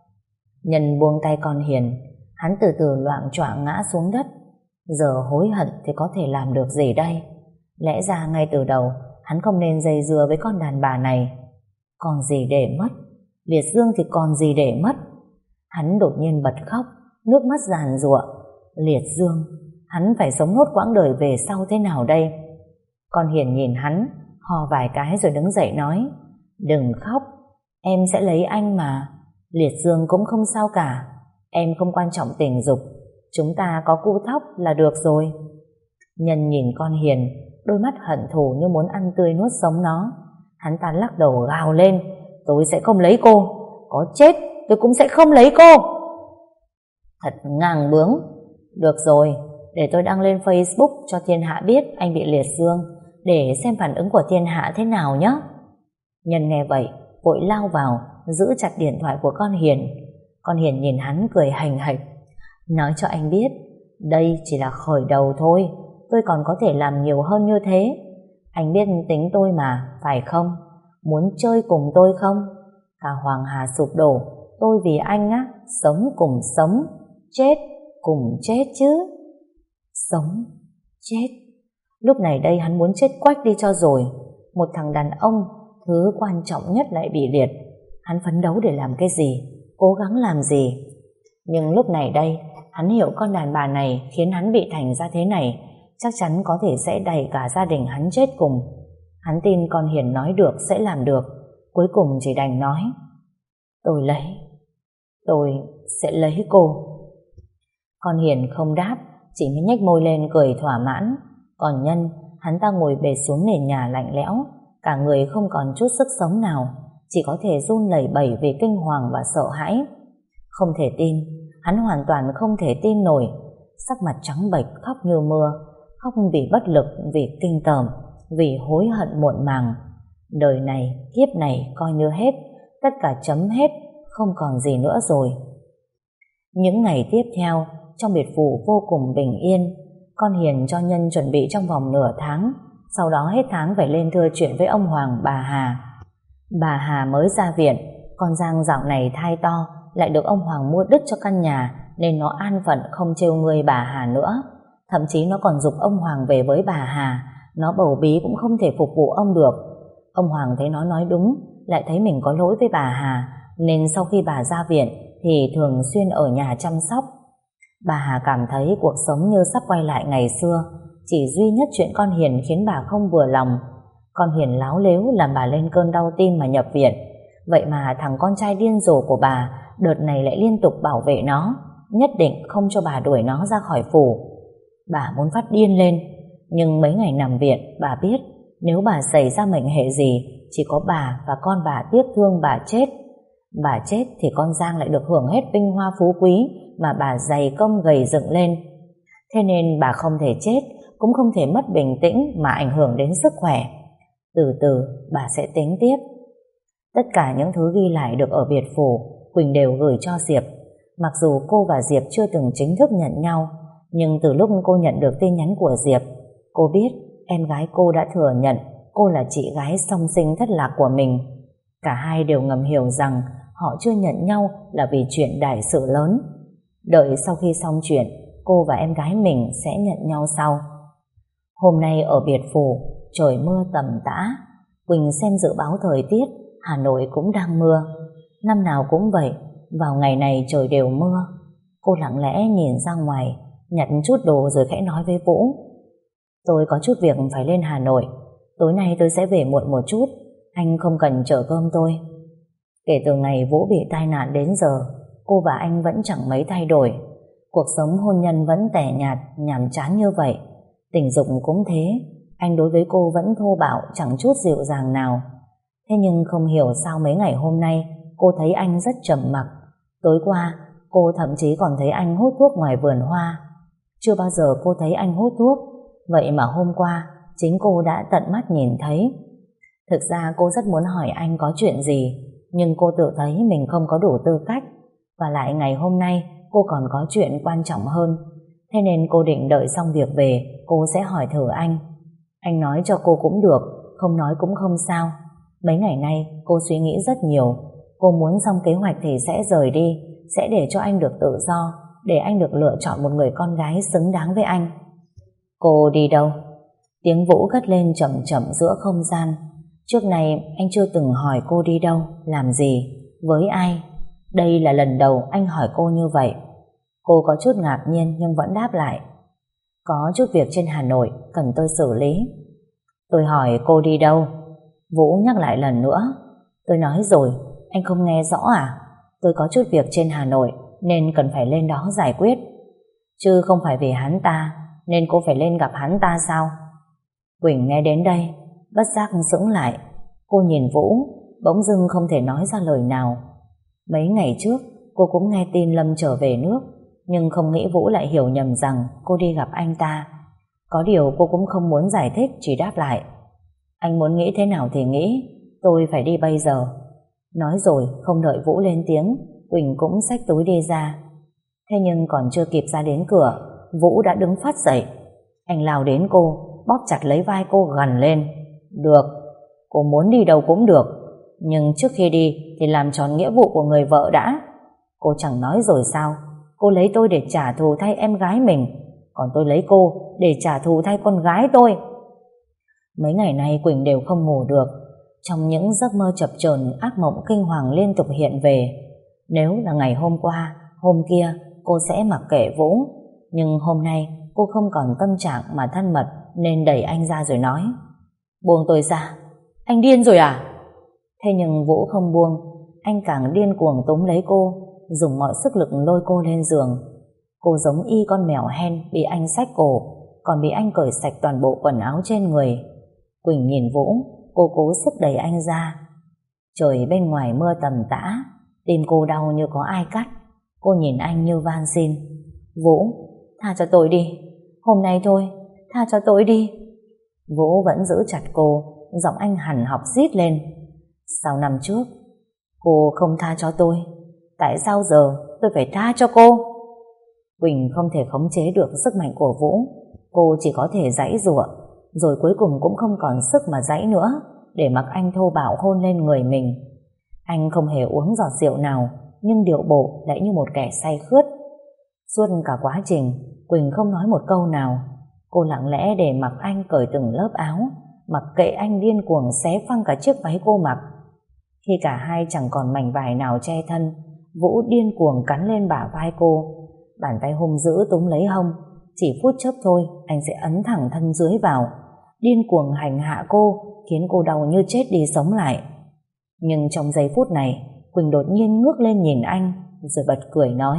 Speaker 1: Nhân buông tay con Hiền, hắn từ từ loạng choạng ngã xuống đất. Giờ hối hận thì có thể làm được gì đây? Lẽ ra ngay từ đầu hắn không nên dây dưa với con đàn bà này. Còn gì để mất? Liệt Dương thì còn gì để mất? Hắn đột nhiên bật khóc, nước mắt giàn giụa. Liệt Dương, hắn phải sống nốt quãng đời về sau thế nào đây? Con Hiền nhìn hắn, hò vài cái rồi đứng dậy nói, đừng khóc, em sẽ lấy anh mà. Liệt Dương cũng không sao cả, em không quan trọng tình dục, chúng ta có cu thóc là được rồi. Nhân nhìn con Hiền, đôi mắt hận thù như muốn ăn tươi nuốt sống nó. Hắn ta lắc đầu gào lên, tôi sẽ không lấy cô, có chết tôi cũng sẽ không lấy cô. Thật ngang bướng. Được rồi, để tôi đăng lên Facebook cho thiên hạ biết anh bị liệt dương, để xem phản ứng của thiên hạ thế nào nhé. Nhân nghe vậy vội lao vào giữ chặt điện thoại của con Hiền. Con Hiền nhìn hắn cười hành hạch, nói cho anh biết đây chỉ là khởi đầu thôi, tôi còn có thể làm nhiều hơn như thế. Anh biết tính tôi mà, phải không? Muốn chơi cùng tôi không? Cả Hoàng Hà sụp đổ, tôi vì anh á, sống cùng sống, chết cùng chết chứ. Sống, chết. Lúc này đây hắn muốn chết quách đi cho rồi. Một thằng đàn ông, thứ quan trọng nhất lại bị liệt. Hắn phấn đấu để làm cái gì? Cố gắng làm gì? Nhưng lúc này đây, hắn hiểu con đàn bà này khiến hắn bị thành ra thế này, chắc chắn có thể sẽ đẩy cả gia đình hắn chết cùng. Hắn tin con Hiền nói được sẽ làm được. Cuối cùng chỉ đành nói, tôi lấy, tôi sẽ lấy cô. Con Hiền không đáp, chỉ mới nhếch môi lên cười thỏa mãn. Còn Nhân, hắn ta ngồi bệt xuống nền nhà lạnh lẽo, cả người không còn chút sức sống nào, chỉ có thể run lẩy bẩy vì kinh hoàng và sợ hãi. Không thể tin, hắn hoàn toàn không thể tin nổi. Sắc mặt trắng bệch, khóc như mưa, khóc vì bất lực, vì kinh tởm, vì hối hận muộn màng. Đời này, kiếp này coi như hết, tất cả chấm hết, không còn gì nữa rồi. Những ngày tiếp theo, trong biệt phủ vô cùng bình yên. Con Hiền cho Nhân chuẩn bị trong vòng nửa tháng, sau đó hết tháng phải lên thưa chuyện với ông Hoàng bà Hà. Bà Hà mới ra viện, con Giang dạo này thai to, lại được ông Hoàng mua đứt cho căn nhà, nên nó an phận không trêu ngươi bà Hà nữa. Thậm chí nó còn giục ông Hoàng về với bà Hà, nó bầu bí cũng không thể phục vụ ông được. Ông Hoàng thấy nó nói đúng, lại thấy mình có lỗi với bà Hà, nên sau khi bà ra viện thì thường xuyên ở nhà chăm sóc. Bà Hà cảm thấy cuộc sống như sắp quay lại ngày xưa, chỉ duy nhất chuyện con Hiền khiến bà không vừa lòng. Con Hiền láo lếu làm bà lên cơn đau tim mà nhập viện. Vậy mà thằng con trai điên rồ của bà đợt này lại liên tục bảo vệ nó, nhất định không cho bà đuổi nó ra khỏi phủ. Bà muốn phát điên lên, nhưng mấy ngày nằm viện bà biết nếu bà xảy ra mệnh hệ gì, chỉ có bà và con bà tiếc thương bà chết. Bà chết thì con Giang lại được hưởng hết vinh hoa phú quý mà bà dày công gầy dựng lên. Thế nên bà không thể chết, cũng không thể mất bình tĩnh mà ảnh hưởng đến sức khỏe. Từ từ bà sẽ tính tiếp. Tất cả những thứ ghi lại được ở biệt phủ, Quỳnh đều gửi cho Diệp. Mặc dù cô và Diệp chưa từng chính thức nhận nhau, nhưng từ lúc cô nhận được tin nhắn của Diệp, cô biết em gái cô đã thừa nhận cô là chị gái song sinh thất lạc của mình. Cả hai đều ngầm hiểu rằng họ chưa nhận nhau là vì chuyện đại sự lớn. Đợi sau khi xong chuyện, cô và em gái mình sẽ nhận nhau sau. Hôm nay ở biệt phủ, trời mưa tầm tã. Quỳnh xem dự báo thời tiết, Hà Nội cũng đang mưa. Năm nào cũng vậy, vào ngày này trời đều mưa. Cô lặng lẽ nhìn ra ngoài, nhặt chút đồ rồi khẽ nói với Vũ, tôi có chút việc phải lên Hà Nội, tối nay tôi sẽ về muộn một chút, anh không cần chở cơm tôi. Kể từ ngày Vũ bị tai nạn đến giờ, cô và anh vẫn chẳng mấy thay đổi. Cuộc sống hôn nhân vẫn tẻ nhạt, nhàm chán như vậy. Tình dục cũng thế, anh đối với cô vẫn thô bạo, chẳng chút dịu dàng nào. Thế nhưng không hiểu sao mấy ngày hôm nay cô thấy anh rất trầm mặc. Tối qua cô thậm chí còn thấy anh hút thuốc ngoài vườn hoa. Chưa bao giờ cô thấy anh hút thuốc, vậy mà hôm qua chính cô đã tận mắt nhìn thấy. Thực ra cô rất muốn hỏi anh có chuyện gì, nhưng cô tự thấy mình không có đủ tư cách. Và lại ngày hôm nay cô còn có chuyện quan trọng hơn. Thế nên cô định đợi xong việc về cô sẽ hỏi thử anh. Anh nói cho cô cũng được, không nói cũng không sao. Mấy ngày nay cô suy nghĩ rất nhiều. Cô muốn xong kế hoạch thì sẽ rời đi, sẽ để cho anh được tự do, để anh được lựa chọn một người con gái xứng đáng với anh. Cô đi đâu? Tiếng Vũ cất lên chậm chậm giữa không gian. Trước này anh chưa từng hỏi cô đi đâu, làm gì, với ai. Đây là lần đầu anh hỏi cô như vậy. Cô có chút ngạc nhiên nhưng vẫn đáp lại. Có chút việc trên Hà Nội cần tôi xử lý. Tôi hỏi cô đi đâu? Vũ nhắc lại lần nữa. Tôi nói rồi, anh không nghe rõ à? Tôi có chút việc trên Hà Nội nên cần phải lên đó giải quyết. Chứ không phải vì hắn ta nên cô phải lên gặp hắn ta sao? Quỳnh nghe đến đây bất giác sững lại. Cô nhìn Vũ, bỗng dưng không thể nói ra lời nào. Mấy ngày trước cô cũng nghe tin Lâm trở về nước, nhưng không nghĩ Vũ lại hiểu nhầm rằng cô đi gặp anh ta. Có điều cô cũng không muốn giải thích, chỉ đáp lại. Anh muốn nghĩ thế nào thì nghĩ, tôi phải đi bây giờ. Nói rồi không đợi Vũ lên tiếng, Quỳnh cũng xách túi đi ra. Thế nhưng còn chưa kịp ra đến cửa, Vũ đã đứng phát dậy. Anh lao đến cô, bóp chặt lấy vai cô gằn lên. Được, cô muốn đi đâu cũng được, nhưng trước khi đi thì làm tròn nghĩa vụ của người vợ đã. Cô chẳng nói rồi sao? Cô lấy tôi để trả thù thay em gái mình, còn tôi lấy cô để trả thù thay con gái tôi. Mấy ngày nay Quỳnh đều không ngủ được. Trong những giấc mơ chập chờn, ác mộng kinh hoàng liên tục hiện về. Nếu là ngày hôm qua, hôm kia cô sẽ mặc kệ Vũ, nhưng hôm nay cô không còn tâm trạng mà thân mật nên đẩy anh ra rồi nói. Buông tôi ra, anh điên rồi à? Thế nhưng Vũ không buông, anh càng điên cuồng túm lấy cô, dùng mọi sức lực lôi cô lên giường. Cô giống y con mèo hen bị anh xách cổ, còn bị anh cởi sạch toàn bộ quần áo trên người. Quỳnh nhìn Vũ, cô cố sức đẩy anh ra. Trời bên ngoài mưa tầm tã, tim cô đau như có ai cắt. Cô nhìn anh như van xin. Vũ, tha cho tôi đi, hôm nay thôi, tha cho tôi đi. Vũ vẫn giữ chặt cô, giọng anh hằn học rít lên. Sau năm trước cô không tha cho tôi, tại sao giờ tôi phải tha cho cô? Quỳnh không thể khống chế được sức mạnh của Vũ. Cô chỉ có thể giãy giụa, rồi cuối cùng cũng không còn sức mà giãy nữa, để mặc anh thô bạo hôn lên người mình. Anh không hề uống giọt rượu nào, nhưng điệu bộ lại như một kẻ say khướt. Suốt cả quá trình, Quỳnh không nói một câu nào. Cô lặng lẽ để mặc anh cởi từng lớp áo, mặc kệ anh điên cuồng xé phăng cả chiếc váy cô mặc. Khi cả hai chẳng còn mảnh vải nào che thân, Vũ điên cuồng cắn lên bả vai cô. Bàn tay hung dữ túm lấy hông. Chỉ phút chốc thôi anh sẽ ấn thẳng thân dưới vào, điên cuồng hành hạ cô, khiến cô đau như chết đi sống lại. Nhưng trong giây phút này, Quỳnh đột nhiên ngước lên nhìn anh, rồi bật cười nói.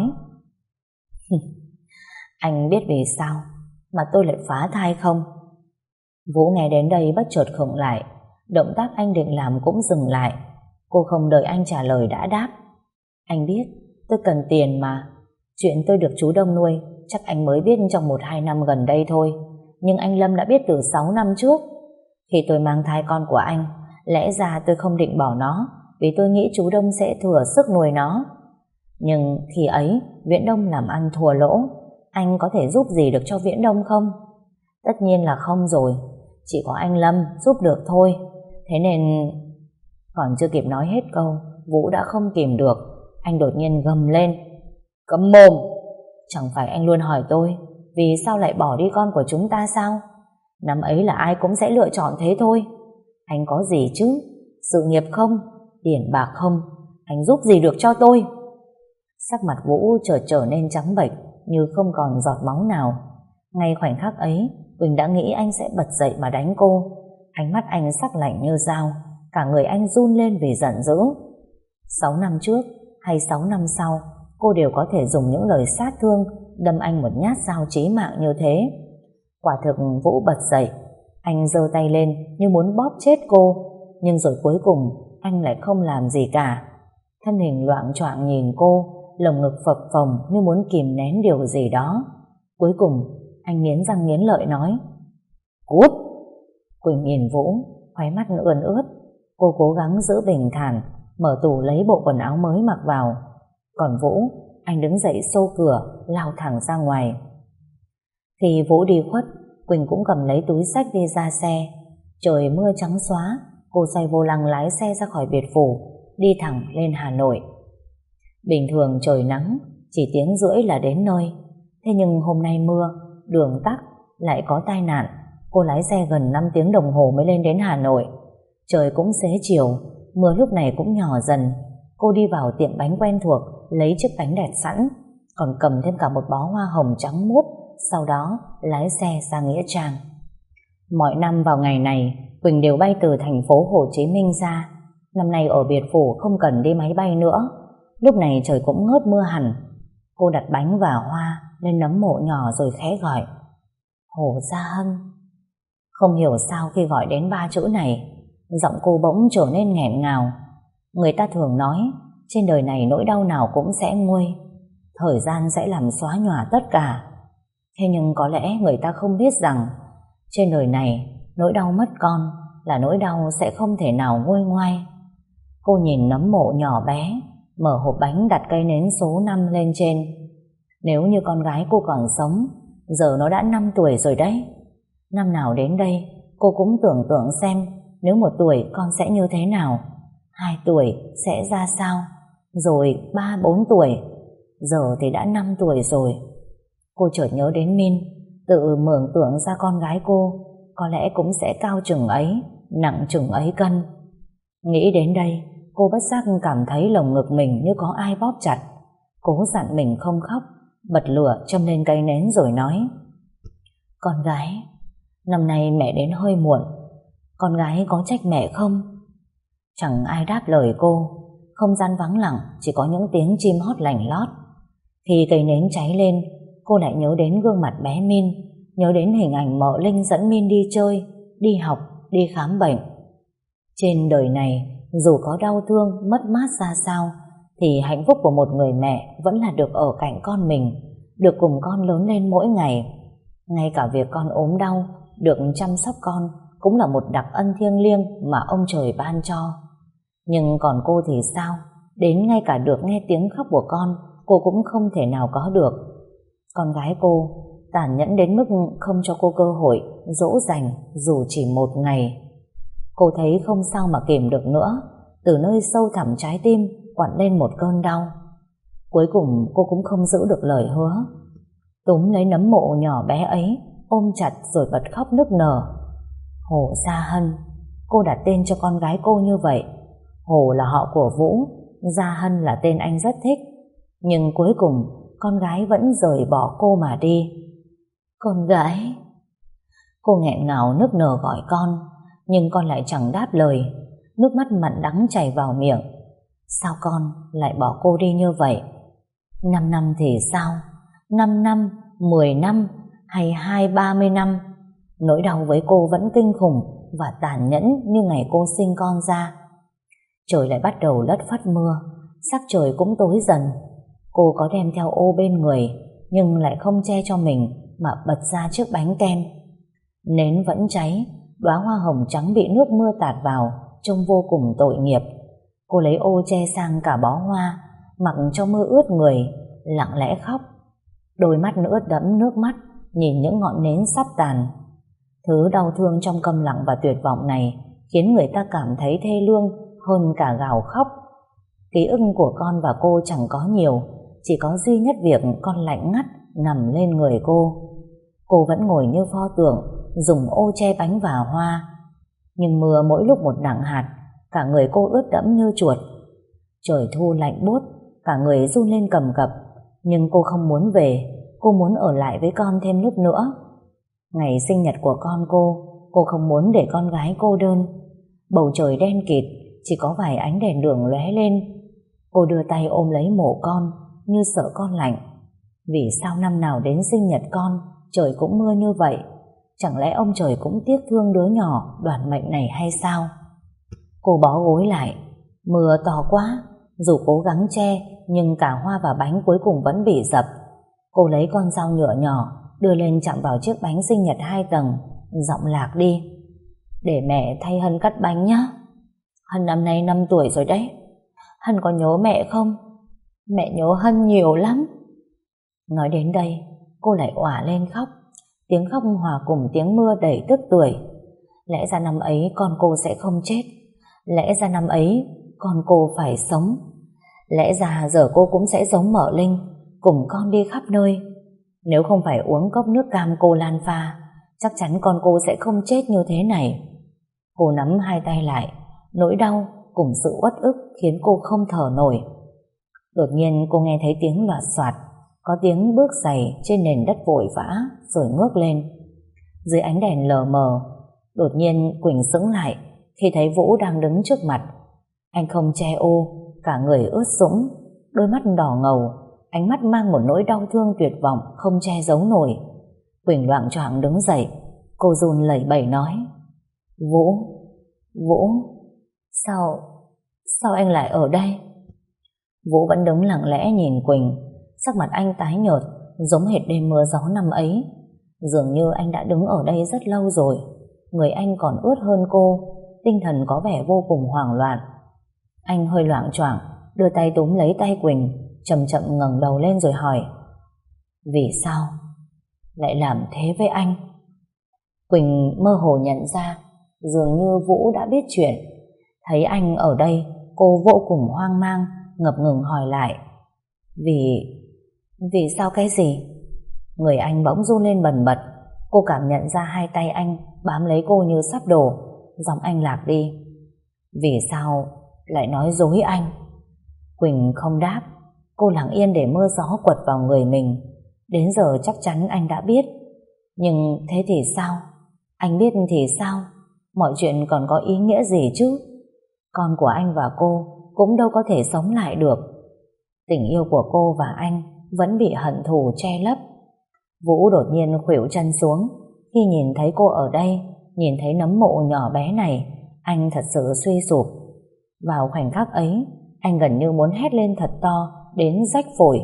Speaker 1: Anh biết vì sao mà tôi lại phá thai không? Vũ nghe đến đây bất chợt khựng lại, động tác anh định làm cũng dừng lại. Cô không đợi anh trả lời đã đáp. Anh biết tôi cần tiền mà. Chuyện tôi được chú Đông nuôi chắc anh mới biết trong một hai năm gần đây thôi, nhưng anh Lâm đã biết từ sáu năm trước. Khi tôi mang thai con của anh, lẽ ra tôi không định bỏ nó, vì tôi nghĩ chú Đông sẽ thừa sức nuôi nó. Nhưng khi ấy Viễn Đông làm ăn thua lỗ, anh có thể giúp gì được cho Viễn Đông không? Tất nhiên là không rồi, chỉ có anh Lâm giúp được thôi. Thế nên... Còn chưa kịp nói hết câu, Vũ đã không kìm được. Anh đột nhiên gầm lên. Câm mồm! Chẳng phải anh luôn hỏi tôi vì sao lại bỏ đi con của chúng ta sao? Năm ấy là ai cũng sẽ lựa chọn thế thôi. Anh có gì chứ? Sự nghiệp không? Tiền bạc không? Anh giúp gì được cho tôi? Sắc mặt Vũ chợt trở nên trắng bệch, như không còn giọt máu nào. Ngay khoảnh khắc ấy, Quỳnh đã nghĩ anh sẽ bật dậy mà đánh cô. Ánh mắt anh sắc lạnh như dao, cả người anh run lên vì giận dữ. Sáu năm trước hay sáu năm sau, cô đều có thể dùng những lời sát thương đâm anh một nhát dao chí mạng như thế. Quả thực Vũ bật dậy, anh giơ tay lên như muốn bóp chết cô, nhưng rồi cuối cùng anh lại không làm gì cả. Thân hình loạng choạng nhìn cô, lồng ngực phập phồng như muốn kìm nén điều gì đó. Cuối cùng anh nghiến răng nghiến lợi nói. Cút! Quỳnh nhìn Vũ, khóe mắt ươn ướt. Cô cố gắng giữ bình thản, mở tủ lấy bộ quần áo mới mặc vào. Còn Vũ, anh đứng dậy xô cửa, lao thẳng ra ngoài. Khi Vũ đi khuất, Quỳnh cũng cầm lấy túi xách đi ra xe. Trời mưa trắng xóa, cô xoay vô lăng lái xe ra khỏi biệt phủ, đi thẳng lên Hà Nội. Bình thường trời nắng, chỉ tiếng rưỡi là đến nơi. Thế nhưng hôm nay mưa, đường tắc, lại có tai nạn. Cô lái xe gần năm tiếng đồng hồ mới lên đến Hà Nội. Trời cũng xế chiều, mưa lúc này cũng nhỏ dần. Cô đi vào tiệm bánh quen thuộc, lấy chiếc bánh đẹp sẵn, còn cầm thêm cả một bó hoa hồng trắng muốt, sau đó lái xe ra Nghĩa Trang. Mọi năm vào ngày này, Quỳnh đều bay từ thành phố Hồ Chí Minh ra. Năm nay ở biệt phủ không cần đi máy bay nữa. Lúc này trời cũng ngớt mưa hẳn. Cô đặt bánh và hoa lên nấm mộ nhỏ rồi khẽ gọi: Hồ Gia Hân. Không hiểu sao khi gọi đến ba chữ này, giọng cô bỗng trở nên nghẹn ngào. Người ta thường nói trên đời này nỗi đau nào cũng sẽ nguôi, thời gian sẽ làm xóa nhòa tất cả. Thế nhưng có lẽ người ta không biết rằng trên đời này nỗi đau mất con là nỗi đau sẽ không thể nào nguôi ngoai. Cô nhìn nấm mộ nhỏ bé, mở hộp bánh đặt cây nến số năm lên trên. Nếu như con gái cô còn sống, giờ nó đã năm tuổi rồi đấy. Năm nào đến đây cô cũng tưởng tượng xem nếu một tuổi con sẽ như thế nào, hai tuổi sẽ ra sao, rồi ba bốn tuổi, giờ thì đã năm tuổi rồi. Cô chợt nhớ đến Min, tự mường tượng ra con gái cô có lẽ cũng sẽ cao chừng ấy, nặng chừng ấy cân. Nghĩ đến đây, cô bất giác cảm thấy lồng ngực mình như có ai bóp chặt. Cố dặn mình không khóc, bật lửa châm lên cây nến rồi nói: Con gái, năm nay mẹ đến hơi muộn, con gái có trách mẹ không? Chẳng ai đáp lời cô. Không gian vắng lặng, chỉ có những tiếng chim hót lành lót. Khi cây nến cháy lên, cô lại nhớ đến gương mặt bé Min, nhớ đến hình ảnh mợ Linh dẫn Min đi chơi, đi học, đi khám bệnh. Trên đời này, dù có đau thương, mất mát ra sao, thì hạnh phúc của một người mẹ vẫn là được ở cạnh con mình, được cùng con lớn lên mỗi ngày. Ngay cả việc con ốm đau, được chăm sóc con cũng là một đặc ân thiêng liêng mà ông trời ban cho. Nhưng còn cô thì sao? Đến ngay cả được nghe tiếng khóc của con, cô cũng không thể nào có được. Con gái cô tàn nhẫn đến mức không cho cô cơ hội dỗ dành dù chỉ một ngày. Cô thấy không sao mà kìm được nữa. Từ nơi sâu thẳm trái tim quặn lên một cơn đau. Cuối cùng cô cũng không giữ được lời hứa, túm lấy nấm mộ nhỏ bé ấy, ôm chặt rồi bật khóc nức nở. Hồ Gia Hân, cô đặt tên cho con gái cô như vậy. Hồ là họ của Vũ, Gia Hân là tên anh rất thích. Nhưng cuối cùng con gái vẫn rời bỏ cô mà đi. Con gái. Cô nghẹn ngào nức nở gọi con, nhưng con lại chẳng đáp lời. Nước mắt mặn đắng chảy vào miệng. Sao con lại bỏ cô đi như vậy? Năm năm thì sao? Năm năm, mười năm, hay hai ba mươi năm? Nỗi đau với cô vẫn kinh khủng và tàn nhẫn như ngày cô sinh con ra. Trời lại bắt đầu lất phất mưa, sắc trời cũng tối dần. Cô có đem theo ô bên người, nhưng lại không che cho mình mà bật ra chiếc bánh kem. Nến vẫn cháy, đóa hoa hồng trắng bị nước mưa tạt vào, trông vô cùng tội nghiệp. Cô lấy ô che sang cả bó hoa, mặc cho mưa ướt người, lặng lẽ khóc. Đôi mắt ướt đẫm nước mắt nhìn những ngọn nến sắp tàn. Thứ đau thương trong câm lặng và tuyệt vọng này khiến người ta cảm thấy thê lương hơn cả gào khóc. Ký ức của con và cô chẳng có nhiều, chỉ có duy nhất việc con lạnh ngắt nằm lên người cô. Cô vẫn ngồi như pho tượng, dùng ô che bánh và hoa. Nhưng mưa mỗi lúc một nặng hạt, cả người cô ướt đẫm như chuột. Trời thu lạnh buốt, cả người run lên cầm cập. Nhưng cô không muốn về, cô muốn ở lại với con thêm lúc nữa. Ngày sinh nhật của con cô, cô không muốn để con gái cô đơn. Bầu trời đen kịt, chỉ có vài ánh đèn đường lóe lên. Cô đưa tay ôm lấy mộ con, như sợ con lạnh. Vì sao năm nào đến sinh nhật con, trời cũng mưa như vậy? Chẳng lẽ ông trời cũng tiếc thương đứa nhỏ đoạt mệnh này hay sao? Cô bó gối lại. Mưa to quá, dù cố gắng che, nhưng cả hoa và bánh cuối cùng vẫn bị dập. Cô lấy con dao nhựa nhỏ, đưa lên chạm vào chiếc bánh sinh nhật hai tầng, giọng lạc đi: Để mẹ thay Hân cắt bánh nhé. Hân năm nay năm tuổi rồi đấy. Hân có nhớ mẹ không? Mẹ nhớ Hân nhiều lắm. Nói đến đây, cô lại òa lên khóc. tiếng khóc hòa cùng tiếng mưa đầy tức tuổi. Lẽ ra năm ấy con cô sẽ không chết, lẽ ra năm ấy con cô phải sống, lẽ ra giờ cô cũng sẽ giống Mợ Linh, cùng con đi khắp nơi. Nếu không phải uống cốc nước cam cô Lan pha, chắc chắn con cô sẽ không chết như thế này. Cô nắm hai tay lại, nỗi đau cùng sự uất ức khiến cô không thở nổi. Đột nhiên cô nghe thấy tiếng loạt soạt, có tiếng bước giày trên nền đất vội vã rồi ngước lên. Dưới ánh đèn lờ mờ, đột nhiên Quỳnh sững lại khi thấy Vũ đang đứng trước mặt. Anh không che ô, cả người ướt sũng, đôi mắt đỏ ngầu, ánh mắt mang một nỗi đau thương tuyệt vọng không che giấu nổi. Quỳnh loạng choạng đứng dậy, cô run lẩy bẩy nói: Vũ, Vũ, sao, sao anh lại ở đây? Vũ vẫn đứng lặng lẽ nhìn Quỳnh, sắc mặt anh tái nhợt, giống hệt đêm mưa gió năm ấy. Dường như anh đã đứng ở đây rất lâu rồi, người anh còn ướt hơn cô, tinh thần có vẻ vô cùng hoảng loạn. Anh hơi loạng choạng, đưa tay túm lấy tay Quỳnh, chậm chậm ngẩng đầu lên rồi hỏi: Vì sao lại làm thế với anh? Quỳnh mơ hồ nhận ra dường như Vũ đã biết chuyện. Thấy anh ở đây, cô vô cùng hoang mang, ngập ngừng hỏi lại: Vì... vì sao cái gì? Người anh bỗng run lên bần bật. Cô cảm nhận ra hai tay anh bám lấy cô như sắp đổ. Giọng anh lạc đi: Vì sao lại nói dối anh? Quỳnh không đáp. Cô lặng yên để mưa gió quật vào người mình. Đến giờ chắc chắn anh đã biết. Nhưng thế thì sao? Anh biết thì sao? Mọi chuyện còn có ý nghĩa gì chứ? Con của anh và cô cũng đâu có thể sống lại được. Tình yêu của cô và anh vẫn bị hận thù che lấp. Vũ đột nhiên khuỵu chân xuống. Khi nhìn thấy cô ở đây, nhìn thấy nấm mộ nhỏ bé này, anh thật sự suy sụp. Vào khoảnh khắc ấy, anh gần như muốn hét lên thật to đến rách phổi.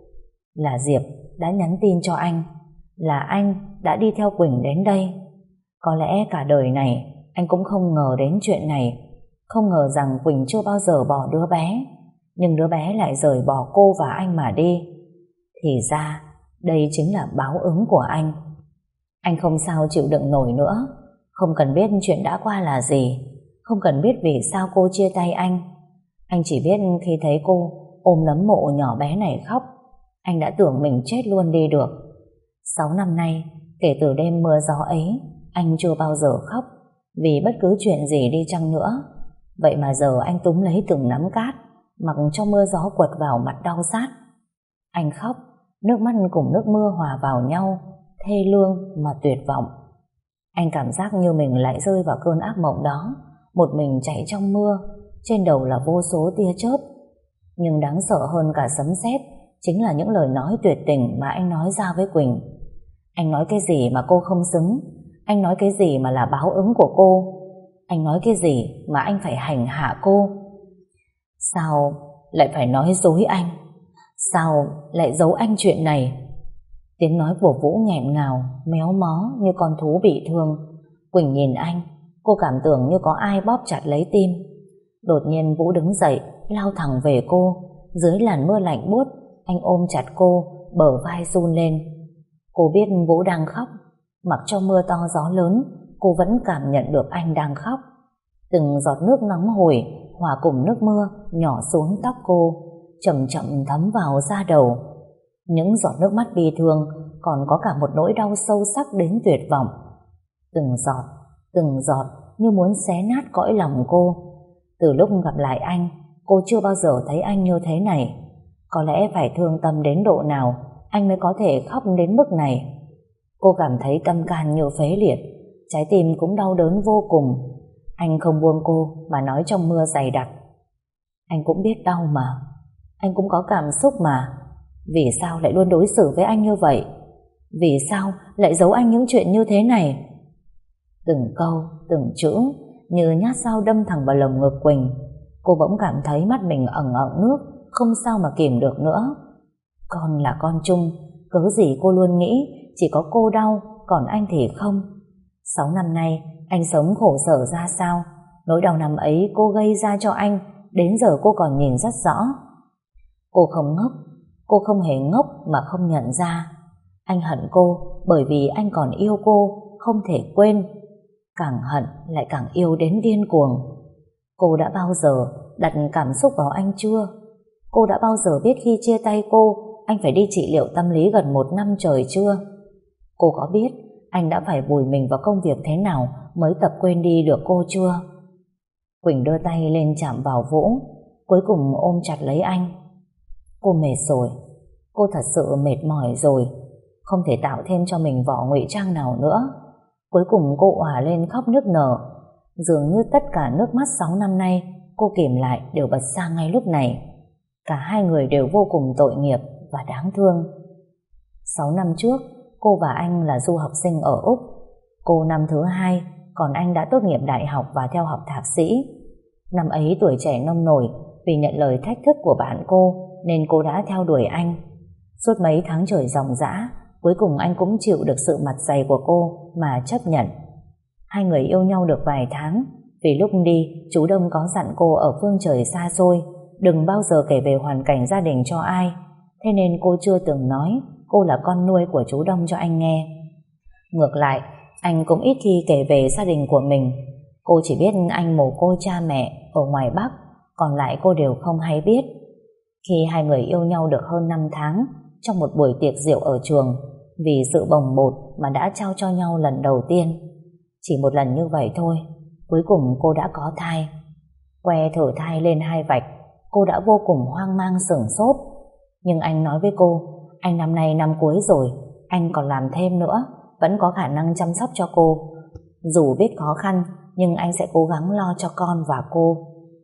Speaker 1: Là Diệp đã nhắn tin cho anh, là anh đã đi theo Quỳnh đến đây. Có lẽ cả đời này anh cũng không ngờ đến chuyện này, không ngờ rằng Quỳnh chưa bao giờ bỏ đứa bé, nhưng đứa bé lại rời bỏ cô và anh mà đi. Thì ra đây chính là báo ứng của anh. Anh không sao chịu đựng nổi nữa, không cần biết chuyện đã qua là gì, không cần biết vì sao cô chia tay anh. Anh chỉ biết khi thấy cô ôm nấm mộ nhỏ bé này khóc, anh đã tưởng mình chết luôn đi được. Sáu năm nay, kể từ đêm mưa gió ấy, anh chưa bao giờ khóc vì bất cứ chuyện gì đi chăng nữa. Vậy mà giờ anh túm lấy từng nắm cát, mặc cho mưa gió quật vào mặt đau rát. Anh khóc, nước mắt cùng nước mưa hòa vào nhau, thê lương mà tuyệt vọng. Anh cảm giác như mình lại rơi vào cơn ác mộng đó, một mình chạy trong mưa, trên đầu là vô số tia chớp. Nhưng đáng sợ hơn cả sấm sét chính là những lời nói tuyệt tình mà anh nói ra với Quỳnh. Anh nói cái gì mà cô không xứng? Anh nói cái gì mà là báo ứng của cô? Anh nói cái gì mà anh phải hành hạ cô? Sao lại phải nói dối anh? Sao lại giấu anh chuyện này? Tiếng nói của Vũ nghẹn ngào, méo mó như con thú bị thương. Quỳnh nhìn anh, cô cảm tưởng như có ai bóp chặt lấy tim. Đột nhiên Vũ đứng dậy, lao thẳng về cô. Dưới làn mưa lạnh buốt, anh ôm chặt cô, bờ vai run lên. Cô biết Vũ đang khóc, mặc cho mưa to gió lớn, cô vẫn cảm nhận được anh đang khóc. Từng giọt nước nóng hổi hòa cùng nước mưa nhỏ xuống tóc cô, chậm chậm thấm vào da đầu. Những giọt nước mắt bi thương còn có cả một nỗi đau sâu sắc đến tuyệt vọng. Từng giọt, từng giọt như muốn xé nát cõi lòng cô. Từ lúc gặp lại anh, cô chưa bao giờ thấy anh như thế này. Có lẽ phải thương tâm đến độ nào anh mới có thể khóc đến mức này. Cô cảm thấy tâm can như phế liệt, trái tim cũng đau đớn vô cùng. Anh không buông cô mà nói trong mưa dày đặc: Anh cũng biết đau mà, anh cũng có cảm xúc mà. Vì sao lại luôn đối xử với anh như vậy? Vì sao lại giấu anh những chuyện như thế này? Từng câu, từng chữ như nhát dao đâm thẳng vào lồng ngực Quỳnh. Cô bỗng cảm thấy mắt mình ẩn ẩn nước, không sao mà kìm được nữa. Con là con chung, cớ gì cô luôn nghĩ chỉ có cô đau, còn anh thì không. Sáu năm nay anh sống khổ sở ra sao, nỗi đau năm ấy cô gây ra cho anh, đến giờ cô còn nhìn rất rõ. Cô không ngốc, cô không hề ngốc mà không nhận ra. Anh hận cô bởi vì anh còn yêu cô, không thể quên. Càng hận lại càng yêu đến điên cuồng. Cô đã bao giờ đặt cảm xúc vào anh chưa? Cô đã bao giờ biết khi chia tay cô, anh phải đi trị liệu tâm lý gần một năm trời chưa? Cô có biết anh đã phải vùi mình vào công việc thế nào mới tập quên đi được cô chưa? Quỳnh đưa tay lên chạm vào Vũ, cuối cùng ôm chặt lấy anh. Cô mệt rồi, cô thật sự mệt mỏi rồi, không thể tạo thêm cho mình vỏ ngụy trang nào nữa. Cuối cùng cô òa lên khóc nức nở. Dường như tất cả nước mắt sáu năm nay cô kìm lại đều bật ra ngay lúc này. Cả hai người đều vô cùng tội nghiệp và đáng thương. Sáu năm trước, cô và anh là du học sinh ở Úc. Cô năm thứ hai, còn anh đã tốt nghiệp đại học và theo học thạc sĩ. Năm ấy tuổi trẻ nông nổi, vì nhận lời thách thức của bạn cô nên cô đã theo đuổi anh. Suốt mấy tháng trời ròng rã, cuối cùng anh cũng chịu được sự mặt dày của cô mà chấp nhận. Hai người yêu nhau được vài tháng, vì lúc đi chú Đông có dặn cô ở phương trời xa xôi đừng bao giờ kể về hoàn cảnh gia đình cho ai, thế nên cô chưa từng nói cô là con nuôi của chú Đông cho anh nghe. Ngược lại, anh cũng ít khi kể về gia đình của mình. Cô chỉ biết anh mồ côi cha mẹ ở ngoài Bắc, còn lại cô đều không hay biết. Khi hai người yêu nhau được hơn năm tháng, trong một buổi tiệc rượu ở trường, vì sự bồng bột mà đã trao cho nhau lần đầu tiên. Chỉ một lần như vậy thôi, cuối cùng cô đã có thai. Que thử thai lên hai vạch, cô đã vô cùng hoang mang sửng sốt. Nhưng anh nói với cô, anh năm nay năm cuối rồi, anh còn làm thêm nữa, vẫn có khả năng chăm sóc cho cô. Dù biết khó khăn, nhưng anh sẽ cố gắng lo cho con và cô.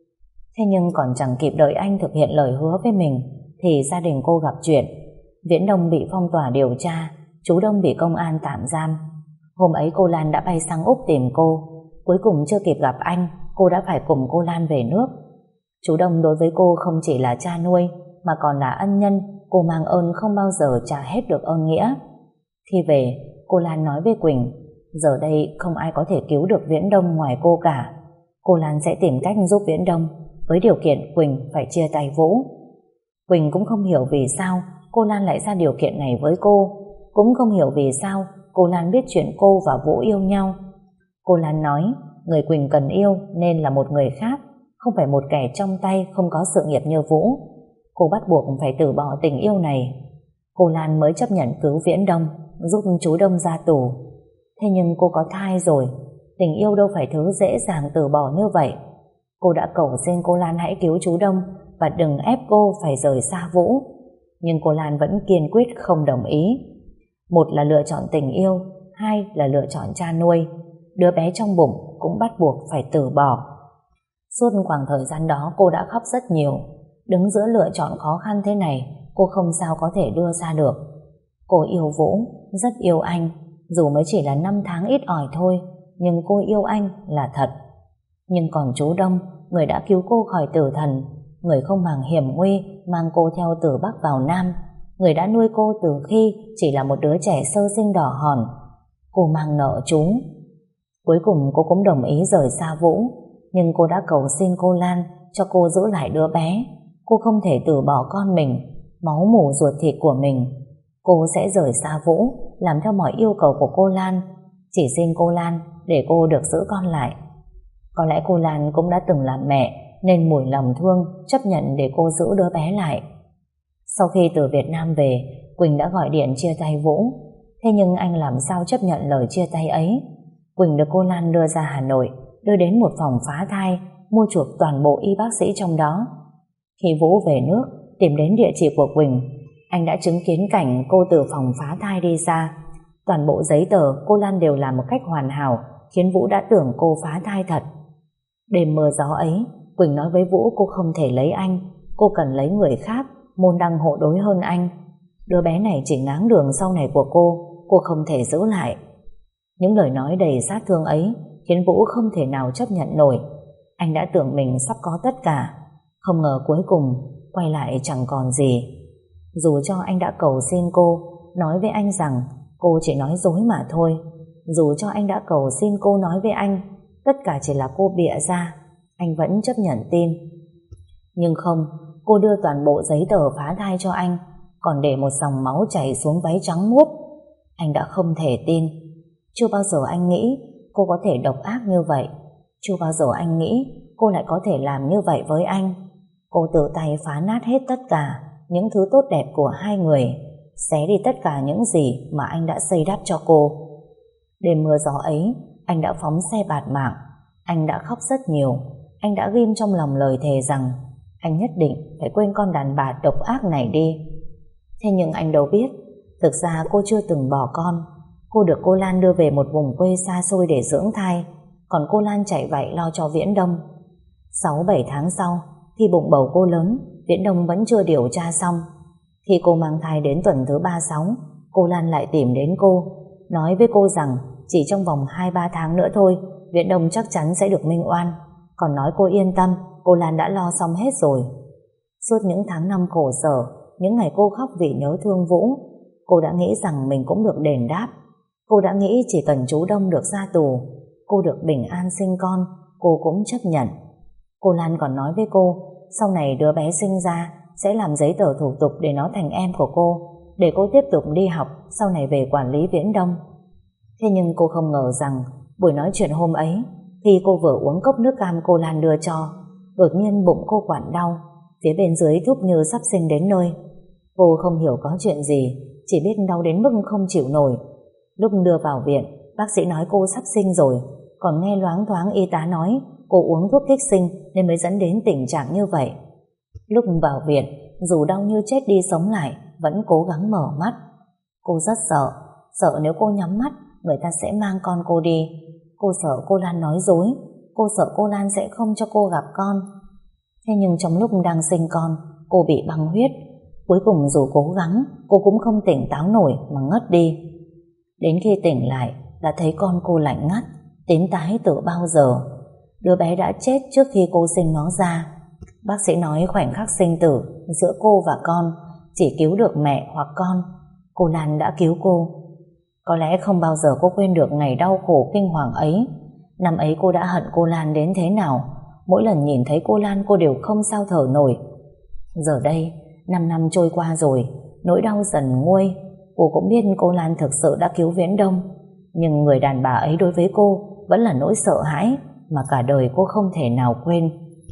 Speaker 1: Thế nhưng còn chẳng kịp đợi anh thực hiện lời hứa với mình, thì gia đình cô gặp chuyện. Viễn Đông bị phong tỏa điều tra, chú Đông bị công an tạm giam. Hôm ấy cô Lan đã bay sang Úc tìm cô. Cuối cùng chưa kịp gặp anh, cô đã phải cùng cô Lan về nước. Chú Đông đối với cô không chỉ là cha nuôi, mà còn là ân nhân. Cô mang ơn không bao giờ trả hết được ơn nghĩa. Khi về, cô Lan nói với Quỳnh, giờ đây không ai có thể cứu được Viễn Đông ngoài cô cả. Cô Lan sẽ tìm cách giúp Viễn Đông, với điều kiện Quỳnh phải chia tay Vũ. Quỳnh cũng không hiểu vì sao cô Lan lại ra điều kiện này với cô, cũng không hiểu vì sao cô Lan biết chuyện cô và Vũ yêu nhau. Cô Lan nói, người Quỳnh cần yêu nên là một người khác, không phải một kẻ trong tay không có sự nghiệp như Vũ. Cô bắt buộc phải từ bỏ tình yêu này. Cô Lan mới chấp nhận cứu Viễn Đông, giúp chú Đông ra tù. Thế nhưng cô có thai rồi, tình yêu đâu phải thứ dễ dàng từ bỏ như vậy. Cô đã cầu xin cô Lan hãy cứu chú Đông và đừng ép cô phải rời xa Vũ. Nhưng cô Lan vẫn kiên quyết không đồng ý. Một là lựa chọn tình yêu, hai là lựa chọn cha nuôi. Đứa bé trong bụng cũng bắt buộc phải từ bỏ. Suốt khoảng thời gian đó cô đã khóc rất nhiều. Đứng giữa lựa chọn khó khăn thế này, cô không sao có thể đưa ra được. Cô yêu Vũ, rất yêu anh. Dù mới chỉ là năm tháng ít ỏi thôi, nhưng cô yêu anh là thật. Nhưng còn chú Đông, người đã cứu cô khỏi tử thần, người không màng hiểm nguy mang cô theo từ Bắc vào Nam, người đã nuôi cô từ khi chỉ là một đứa trẻ sơ sinh đỏ hòn, cô mang nợ chú. Cuối cùng cô cũng đồng ý rời xa Vũ, nhưng cô đã cầu xin cô Lan cho cô giữ lại đứa bé. Cô không thể từ bỏ con mình, máu mủ ruột thịt của mình. Cô sẽ rời xa Vũ, làm theo mọi yêu cầu của cô Lan, chỉ xin cô Lan để cô được giữ con lại. Có lẽ cô Lan cũng đã từng làm mẹ, nên mủi lòng thương chấp nhận để cô giữ đứa bé lại. Sau khi từ Việt Nam về, Quỳnh đã gọi điện chia tay Vũ. Thế nhưng anh làm sao chấp nhận lời chia tay ấy? Quỳnh được cô Lan đưa ra Hà Nội, đưa đến một phòng phá thai, mua chuộc toàn bộ y bác sĩ trong đó. Khi Vũ về nước, tìm đến địa chỉ của Quỳnh, anh đã chứng kiến cảnh cô từ phòng phá thai đi ra. Toàn bộ giấy tờ cô Lan đều làm một cách hoàn hảo, khiến Vũ đã tưởng cô phá thai thật. Đêm mưa gió ấy, Quỳnh nói với Vũ cô không thể lấy anh, cô cần lấy người khác, môn đăng hộ đối hơn anh. Đứa bé này chỉ ngáng đường sau này của cô, cô không thể giữ lại. Những lời nói đầy sát thương ấy khiến Vũ không thể nào chấp nhận nổi. Anh đã tưởng mình sắp có tất cả, không ngờ cuối cùng quay lại chẳng còn gì. Dù cho anh đã cầu xin cô, nói với anh rằng cô chỉ nói dối mà thôi. Dù cho anh đã cầu xin cô nói với anh tất cả chỉ là cô bịa ra, anh vẫn chấp nhận tin. Nhưng không, cô đưa toàn bộ giấy tờ phá thai cho anh, còn để một dòng máu chảy xuống váy trắng muốt, Anh đã không thể tin. Chưa bao giờ anh nghĩ cô có thể độc ác như vậy. Chưa bao giờ anh nghĩ cô lại có thể làm như vậy với anh. Cô tự tay phá nát hết tất cả những thứ tốt đẹp của hai người, xé đi tất cả những gì mà anh đã xây đắp cho cô. Đêm mưa gió ấy, anh đã phóng xe bạt mạng. Anh đã khóc rất nhiều. Anh đã ghim trong lòng lời thề rằng anh nhất định phải quên con đàn bà độc ác này đi. Thế nhưng anh đâu biết, thực ra cô chưa từng bỏ con. Cô được cô Lan đưa về một vùng quê xa xôi để dưỡng thai, còn cô Lan chạy vậy lo cho Viễn Đông. Sáu bảy tháng sau, khi bụng bầu cô lớn, Viễn Đông vẫn chưa điều tra xong. Khi cô mang thai đến tuần thứ ba sáu, cô Lan lại tìm đến cô, nói với cô rằng chỉ trong vòng hai ba tháng nữa thôi, Viễn Đông chắc chắn sẽ được minh oan. Còn nói cô yên tâm, cô Lan đã lo xong hết rồi. Suốt những tháng năm khổ sở, những ngày cô khóc vì nhớ thương Vũ, cô đã nghĩ rằng mình cũng được đền đáp. Cô đã nghĩ chỉ cần chú Đông được ra tù, cô được bình an sinh con, cô cũng chấp nhận. Cô Lan còn nói với cô, sau này đứa bé sinh ra sẽ làm giấy tờ thủ tục để nó thành em của cô, để cô tiếp tục đi học, sau này về quản lý Viễn Đông. Thế nhưng cô không ngờ rằng buổi nói chuyện hôm ấy, khi cô vừa uống cốc nước cam cô Lan đưa cho, đột nhiên bụng cô quặn đau, phía bên dưới thúc như sắp sinh đến nơi. Cô không hiểu có chuyện gì, chỉ biết đau đến mức không chịu nổi. Lúc đưa vào viện, bác sĩ nói cô sắp sinh rồi, còn nghe loáng thoáng y tá nói cô uống thuốc kích sinh nên mới dẫn đến tình trạng như vậy. Lúc vào viện, dù đau như chết đi sống lại, vẫn cố gắng mở mắt. Cô rất sợ, sợ nếu cô nhắm mắt, người ta sẽ mang con cô đi. Cô sợ cô Lan nói dối, cô sợ cô Lan sẽ không cho cô gặp con. Thế nhưng trong lúc đang sinh con, cô bị băng huyết. Cuối cùng dù cố gắng, cô cũng không tỉnh táo nổi mà ngất đi. Đến khi tỉnh lại, đã thấy con cô lạnh ngắt, tím tái từ bao giờ. Đứa bé đã chết trước khi cô sinh nó ra. Bác sĩ nói khoảnh khắc sinh tử giữa cô và con chỉ cứu được mẹ hoặc con. Cô Lan đã cứu cô. Có lẽ không bao giờ cô quên được ngày đau khổ kinh hoàng ấy. Năm ấy cô đã hận cô Lan đến thế nào. Mỗi lần nhìn thấy cô Lan cô đều không sao thở nổi. Giờ đây, năm năm trôi qua rồi, nỗi đau dần nguôi. Cô cũng biết cô Lan thực sự đã cứu Viễn Đông, nhưng người đàn bà ấy đối với cô vẫn là nỗi sợ hãi mà cả đời cô không thể nào quên.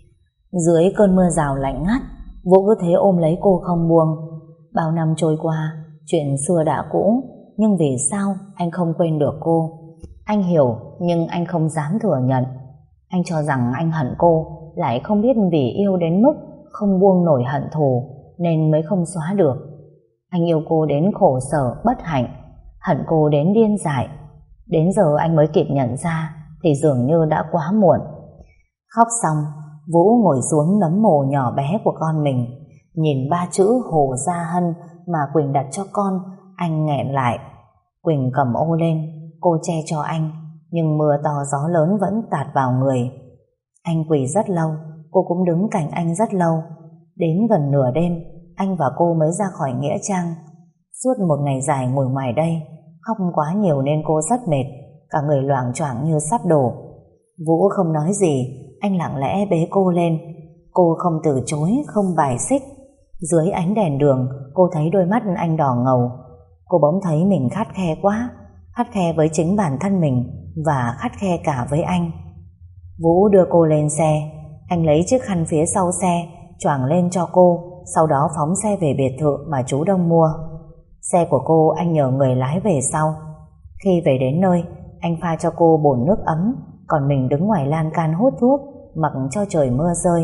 Speaker 1: Dưới cơn mưa rào lạnh ngắt, Vũ cứ thế ôm lấy cô không buông. Bao năm trôi qua, chuyện xưa đã cũ, nhưng vì sao anh không quên được cô? Anh hiểu, nhưng anh không dám thừa nhận. Anh cho rằng anh hận cô, lại không biết vì yêu đến mức không buông nổi hận thù nên mới không xóa được. Anh yêu cô đến khổ sở bất hạnh, hận cô đến điên dại. Đến giờ anh mới kịp nhận ra thì dường như đã quá muộn. Khóc xong, Vũ ngồi xuống nấm mồ nhỏ bé của con mình, nhìn ba chữ Hồ Gia Hân mà Quỳnh đặt cho con. Anh nghẹn lại. Quỳnh cầm ô lên, cô che cho anh, nhưng mưa to gió lớn vẫn tạt vào người. Anh quỳ rất lâu, cô cũng đứng cạnh anh rất lâu. Đến gần nửa đêm, anh và cô mới ra khỏi nghĩa trang. Suốt một ngày dài ngồi ngoài đây, khóc quá nhiều nên cô rất mệt, cả người loạng choạng như sắp đổ. Vũ không nói gì, anh lặng lẽ bế cô lên. Cô không từ chối, không bài xích. Dưới ánh đèn đường, cô thấy đôi mắt anh đỏ ngầu. Cô bỗng thấy mình khắt khe quá, khắt khe với chính bản thân mình và khắt khe cả với anh. Vũ đưa cô lên xe. Anh lấy chiếc khăn phía sau xe choàng lên cho cô, sau đó phóng xe về biệt thự mà chú Đông mua. Xe của cô anh nhờ người lái về sau. Khi về đến nơi, anh pha cho cô bồn nước ấm, còn mình đứng ngoài lan can hút thuốc, mặc cho trời mưa rơi.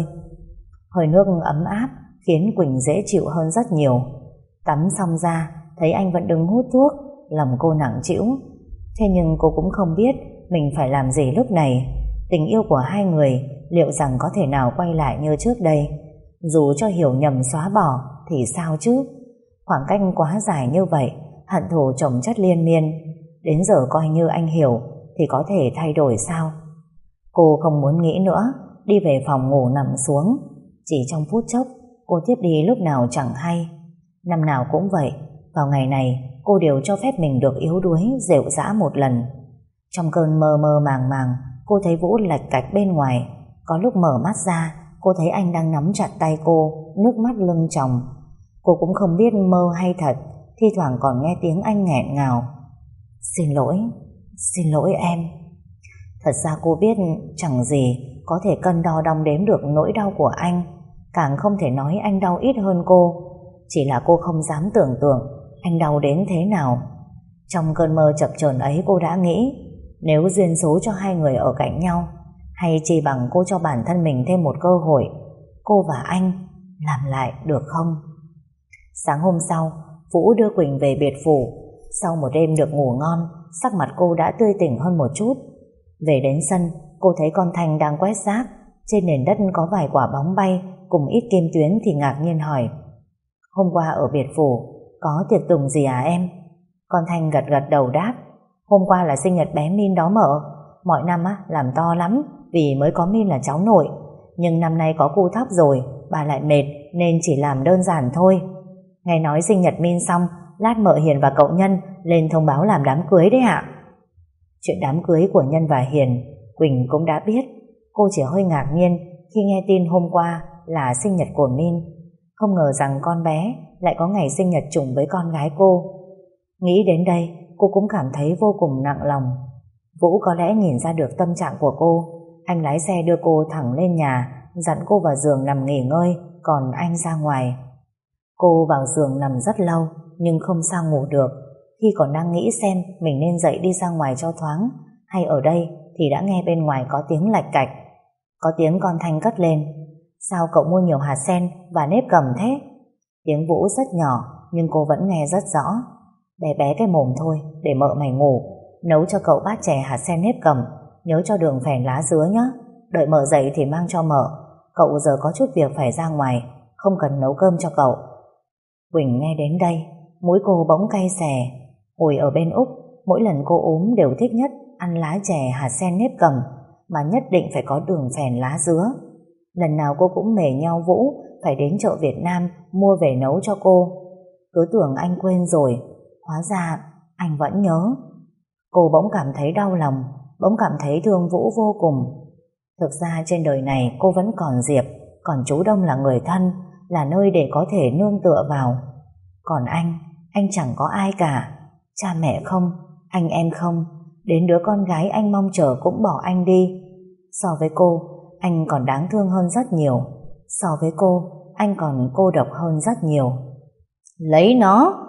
Speaker 1: Hơi nước ấm áp khiến Quỳnh dễ chịu hơn rất nhiều. Tắm xong ra, thấy anh vẫn đứng hút thuốc, lòng cô nặng trĩu. Thế nhưng cô cũng không biết mình phải làm gì lúc này. Tình yêu của hai người liệu rằng có thể nào quay lại như trước đây? Dù cho hiểu nhầm xóa bỏ thì sao chứ? Khoảng cách quá dài như vậy, hận thù chồng chất liên miên. Đến giờ coi như anh hiểu thì có thể thay đổi sao? Cô không muốn nghĩ nữa, đi về phòng ngủ nằm xuống. Chỉ trong phút chốc, cô tiếp đi lúc nào chẳng hay. Năm nào cũng vậy, vào ngày này cô đều cho phép mình được yếu đuối, rệu rã một lần. Trong cơn mơ mơ màng màng, cô thấy Vũ lạch cạch bên ngoài. Có lúc mở mắt ra, cô thấy anh đang nắm chặt tay cô, nước mắt lưng tròng. Cô cũng không biết mơ hay thật, thi thoảng còn nghe tiếng anh nghẹn ngào. Xin lỗi, xin lỗi em. Thật ra cô biết chẳng gì có thể cân đo đong đếm được nỗi đau của anh, càng không thể nói anh đau ít hơn cô. Chỉ là cô không dám tưởng tượng anh đau đến thế nào. Trong cơn mơ chập chờn ấy cô đã nghĩ, nếu duyên số cho hai người ở cạnh nhau, hay chỉ bằng cô cho bản thân mình thêm một cơ hội, cô và anh làm lại được không? Sáng hôm sau, Vũ đưa Quỳnh về biệt phủ. Sau một đêm được ngủ ngon, sắc mặt cô đã tươi tỉnh hơn một chút. Về đến sân, cô thấy con Thanh đang quét rác. Trên nền đất có vài quả bóng bay cùng ít kim tuyến thì ngạc nhiên hỏi: Hôm qua ở biệt phủ có tiệc tùng gì à em? Con Thanh gật gật đầu đáp: Hôm qua là sinh nhật bé Min đó mợ. Mọi năm á làm to lắm vì mới có Min là cháu nội, nhưng năm nay có cu thóc rồi, bà lại mệt nên chỉ làm đơn giản thôi. Nghe nói sinh nhật Min xong, lát mợ Hiền và cậu Nhân lên thông báo làm đám cưới đấy ạ. Chuyện đám cưới của Nhân và Hiền Quỳnh cũng đã biết. Cô chỉ hơi ngạc nhiên khi nghe tin hôm qua là sinh nhật của Min. Không ngờ rằng con bé lại có ngày sinh nhật trùng với con gái cô. Nghĩ đến đây cô cũng cảm thấy vô cùng nặng lòng. Vũ có lẽ nhìn ra được tâm trạng của cô. Anh lái xe đưa cô thẳng lên nhà, dặn cô vào giường nằm nghỉ ngơi, còn anh ra ngoài. Cô vào giường nằm rất lâu nhưng không sao ngủ được. Khi còn đang nghĩ xem mình nên dậy đi ra ngoài cho thoáng hay ở đây, thì đã nghe bên ngoài có tiếng lạch cạch. Có tiếng con Thanh cất lên: Sao cậu mua nhiều hạt sen và nếp cầm thế? Tiếng Vũ rất nhỏ nhưng cô vẫn nghe rất rõ. Bé bé cái mồm thôi, để mợ mày ngủ. Nấu cho cậu bát chè hạt sen nếp cầm, nhớ cho đường phèn lá dứa nhé. Đợi mợ dậy thì mang cho mợ. Cậu giờ có chút việc phải ra ngoài, không cần nấu cơm cho cậu. Quỳnh nghe đến đây, mũi cô bỗng cay xè. Hồi ở bên Úc, mỗi lần cô ốm đều thích nhất ăn lá chè hạt sen nếp cầm, mà nhất định phải có đường phèn lá dứa. Lần nào cô cũng mề nhau Vũ phải đến chợ Việt Nam mua về nấu cho cô. Cứ tưởng anh quên rồi, hóa ra anh vẫn nhớ. Cô bỗng cảm thấy đau lòng, bỗng cảm thấy thương Vũ vô cùng. Thực ra trên đời này cô vẫn còn Diệp, còn chú Đông là người thân, là nơi để có thể nương tựa vào. Còn anh, anh chẳng có ai cả. Cha mẹ không, anh em không, đến đứa con gái anh mong chờ cũng bỏ anh đi. So với cô, anh còn đáng thương hơn rất nhiều. So với cô, anh còn cô độc hơn rất nhiều. Lấy nó!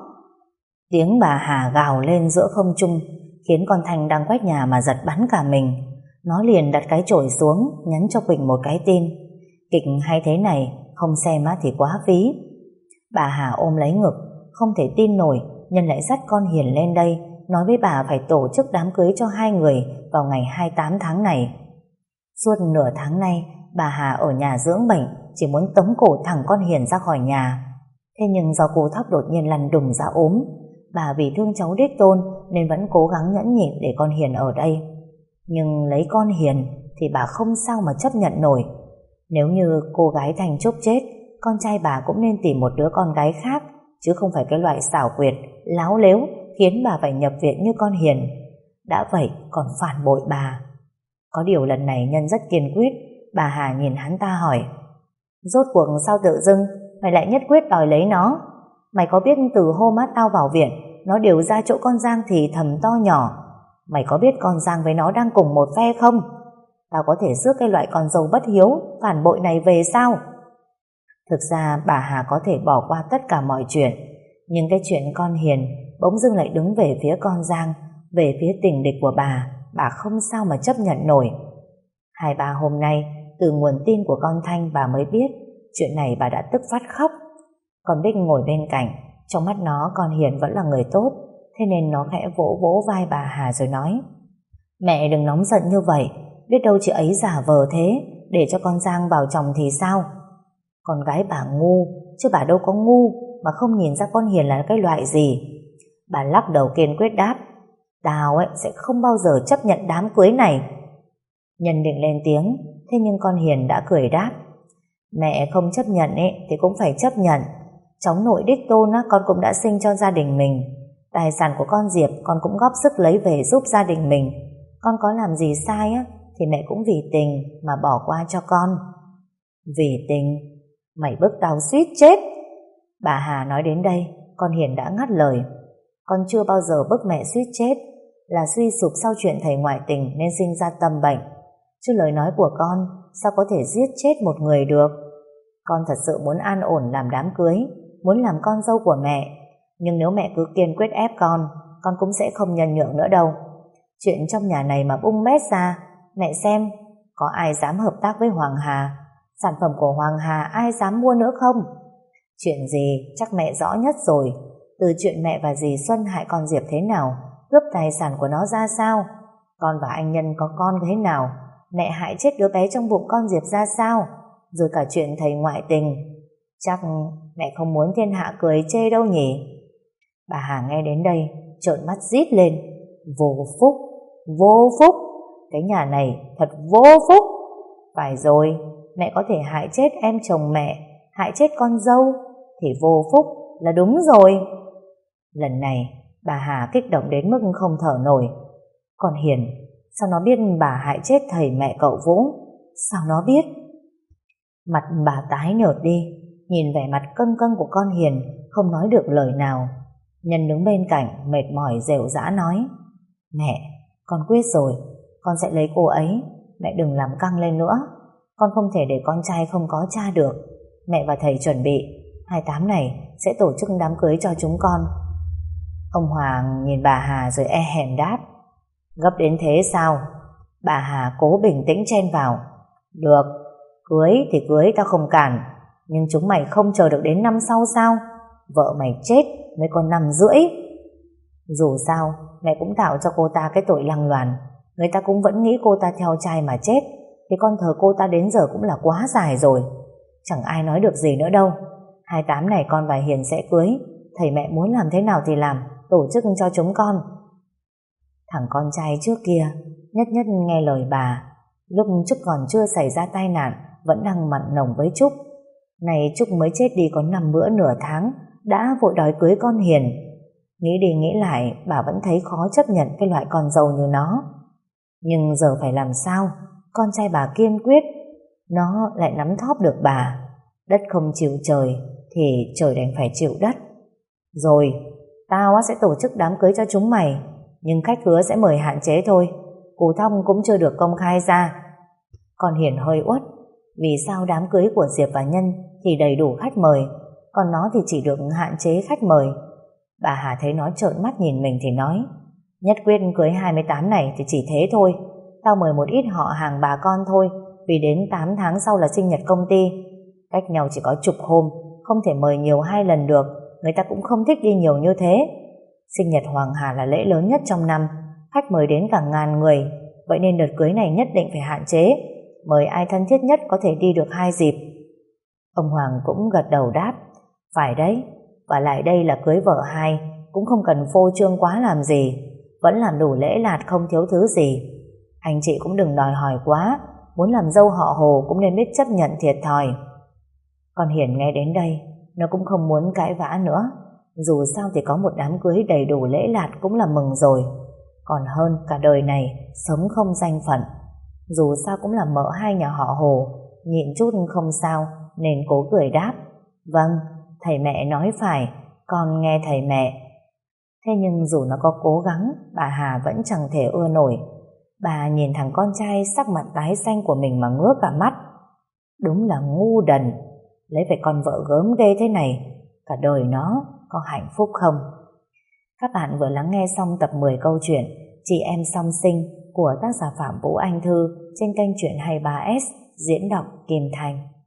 Speaker 1: Tiếng bà Hà gào lên giữa không trung khiến con Thanh đang quét nhà mà giật bắn cả mình. Nó liền đặt cái chổi xuống, nhắn cho Quỳnh một cái tin: Kịch hay thế này, không xem á thì quá phí. Bà Hà ôm lấy ngực, không thể tin nổi Nhân lại dắt con Hiền lên đây, nói với bà phải tổ chức đám cưới cho hai người vào ngày hai mươi tám tháng này. Suốt nửa tháng nay, bà Hà ở nhà dưỡng bệnh, chỉ muốn tống cổ thẳng con Hiền ra khỏi nhà. Thế nhưng do cô Thóc đột nhiên lăn đùng ra ốm, bà vì thương cháu đích tôn nên vẫn cố gắng nhẫn nhịn để con Hiền ở đây. Nhưng lấy con Hiền thì bà không sao mà chấp nhận nổi. Nếu như cô gái Thành Trúc chết, con trai bà cũng nên tìm một đứa con gái khác, chứ không phải cái loại xảo quyệt, láo lếu khiến bà phải nhập viện như con Hiền. Đã vậy còn phản bội bà. Có điều lần này Nhân rất kiên quyết. Bà Hà nhìn hắn ta hỏi: Rốt cuộc sao tự dưng mày lại nhất quyết đòi lấy nó? Mày có biết từ hôm á tao vào viện, nó đều ra chỗ con Giang thì thầm to nhỏ. Mày có biết con Giang với nó đang cùng một phe không? Tao có thể rước cái loại con dâu bất hiếu, phản bội này về sao? Thực ra bà Hà có thể bỏ qua tất cả mọi chuyện, nhưng cái chuyện con Hiền bỗng dưng lại đứng về phía con Giang, về phía tình địch của bà, bà không sao mà chấp nhận nổi. Hai ba hôm nay, từ nguồn tin của con Thanh bà mới biết chuyện này. Bà đã tức phát khóc. Con Bích ngồi bên cạnh, trong mắt nó con Hiền vẫn là người tốt, thế nên nó khẽ vỗ vỗ vai bà Hà rồi nói: Mẹ đừng nóng giận như vậy, biết đâu chị ấy giả vờ thế để cho con Giang vào chồng thì sao? Con gái bà ngu, chứ bà đâu có ngu mà không nhìn ra con Hiền là cái loại gì. Bà lắc đầu kiên quyết đáp: Tao ấy sẽ không bao giờ chấp nhận đám cưới này. Nhân định lên tiếng, thế nhưng con Hiền đã cười đáp: Mẹ không chấp nhận ấy thì cũng phải chấp nhận. Cháu nội đích tôn á, con cũng đã sinh cho gia đình mình. Tài sản của con Diệp con cũng góp sức lấy về giúp gia đình mình. Con có làm gì sai á thì mẹ cũng vì tình mà bỏ qua cho con. Vì tình? Mày bức tao suýt chết. Bà Hà nói đến đây, con Hiền đã ngắt lời: Con chưa bao giờ bức mẹ suýt chết, là suy sụp sau chuyện thầy ngoại tình nên sinh ra tâm bệnh. Chứ lời nói của con sao có thể giết chết một người được. Con thật sự muốn an ổn làm đám cưới, muốn làm con dâu của mẹ. Nhưng nếu mẹ cứ kiên quyết ép con, con cũng sẽ không nhân nhượng nữa đâu. Chuyện trong nhà này mà bung bét ra, mẹ xem, có ai dám hợp tác với Hoàng Hà? Sản phẩm của Hoàng Hà ai dám mua nữa không? Chuyện gì chắc mẹ rõ nhất rồi. Từ chuyện mẹ và dì Xuân hại con Diệp thế nào, cướp tài sản của nó ra sao, con và anh Nhân có con thế nào, mẹ hại chết đứa bé trong bụng con Diệp ra sao, rồi cả chuyện thầy ngoại tình. Chắc mẹ không muốn thiên hạ cười chê đâu nhỉ? Bà Hà nghe đến đây trợn mắt rít lên. Vô phúc, vô phúc, cái nhà này thật vô phúc. Phải rồi, mẹ có thể hại chết em chồng mẹ, hại chết con dâu thì vô phúc là đúng rồi. Lần này bà Hà kích động đến mức không thở nổi. Còn Hiền, sao nó biết bà hại chết thầy mẹ cậu Vũ? Sao nó biết? Mặt bà tái nhợt đi, nhìn vẻ mặt căng căng của con Hiền, không nói được lời nào. Nhân đứng bên cạnh mệt mỏi rệu rã nói: Mẹ, con quyết rồi, con sẽ lấy cô ấy, mẹ đừng làm căng lên nữa. Con không thể để con trai không có cha được. Mẹ và thầy chuẩn bị hai tám này sẽ tổ chức đám cưới cho chúng con. Ông Hoàng nhìn bà Hà rồi e hèm đáp: Gấp đến thế sao? Bà Hà cố bình tĩnh chen vào: Được, cưới thì cưới tao không cản, nhưng chúng mày không chờ được đến năm sau sao? Vợ mày chết mới còn năm rưỡi. Dù sao mẹ cũng tạo cho cô ta cái tội lăng loàn, người ta cũng vẫn nghĩ cô ta theo trai mà chết, thì con thờ cô ta đến giờ cũng là quá dài rồi. Chẳng ai nói được gì nữa đâu. Hai tám này con và Hiền sẽ cưới, thầy mẹ muốn làm thế nào thì làm, tổ chức cho chúng con. Thằng con trai trước kia nhất nhất nghe lời bà. Lúc Trúc còn chưa xảy ra tai nạn vẫn đang mặn nồng với Trúc. Này Trúc mới chết đi có năm bữa nửa tháng đã vội đòi cưới con Hiền. Nghĩ đi nghĩ lại bà vẫn thấy khó chấp nhận cái loại con dâu như nó. Nhưng giờ phải làm sao? Con trai bà kiên quyết, nó lại nắm thóp được bà. Đất không chịu trời thì trời đành phải chịu đất. Rồi, tao sẽ tổ chức đám cưới cho chúng mày, nhưng khách khứa sẽ mời hạn chế thôi. Cù Thong cũng chưa được công khai ra. Con Hiền hơi uất. Vì sao đám cưới của Diệp và Nhân thì đầy đủ khách mời, còn nó thì chỉ được hạn chế khách mời? Bà Hà thấy nó trợn mắt nhìn mình thì nói: Nhất quyết cưới hai mươi tám này thì chỉ thế thôi. Tao mời một ít họ hàng bà con thôi, vì đến tám tháng sau là sinh nhật công ty. Cách nhau chỉ có chục hôm, không thể mời nhiều hai lần được. Người ta cũng không thích đi nhiều như thế. Sinh nhật Hoàng Hà là lễ lớn nhất trong năm, khách mời đến cả ngàn người. Vậy nên đợt cưới này nhất định phải hạn chế, mời ai thân thiết nhất có thể đi được hai dịp. Ông Hoàng cũng gật đầu đáp: Phải đấy, và lại đây là cưới vợ hai, cũng không cần phô trương quá làm gì, vẫn làm đủ lễ lạt không thiếu thứ gì. Anh chị cũng đừng đòi hỏi quá, muốn làm dâu họ Hồ cũng nên biết chấp nhận thiệt thòi. Con Hiền nghe đến đây, nó cũng không muốn cãi vã nữa. Dù sao thì có một đám cưới đầy đủ lễ lạt cũng là mừng rồi, còn hơn cả đời này sống không danh phận. Dù sao cũng là mợ hai nhà họ Hồ, nhịn chút không sao, nên cố cười đáp: Vâng, thầy mẹ nói phải, con nghe thầy mẹ. Thế nhưng dù nó có cố gắng, bà Hà vẫn chẳng thể ưa nổi. Bà nhìn thằng con trai sắc mặt tái xanh của mình mà ngước cả mắt. Đúng là ngu đần, lấy về con vợ gớm ghê thế này, cả đời nó có hạnh phúc không? Các bạn vừa lắng nghe xong tập mười câu chuyện Chị Em Song Sinh của tác giả Phạm Vũ Anh Thư trên kênh Chuyện hai mươi ba S, diễn đọc Kim Thành.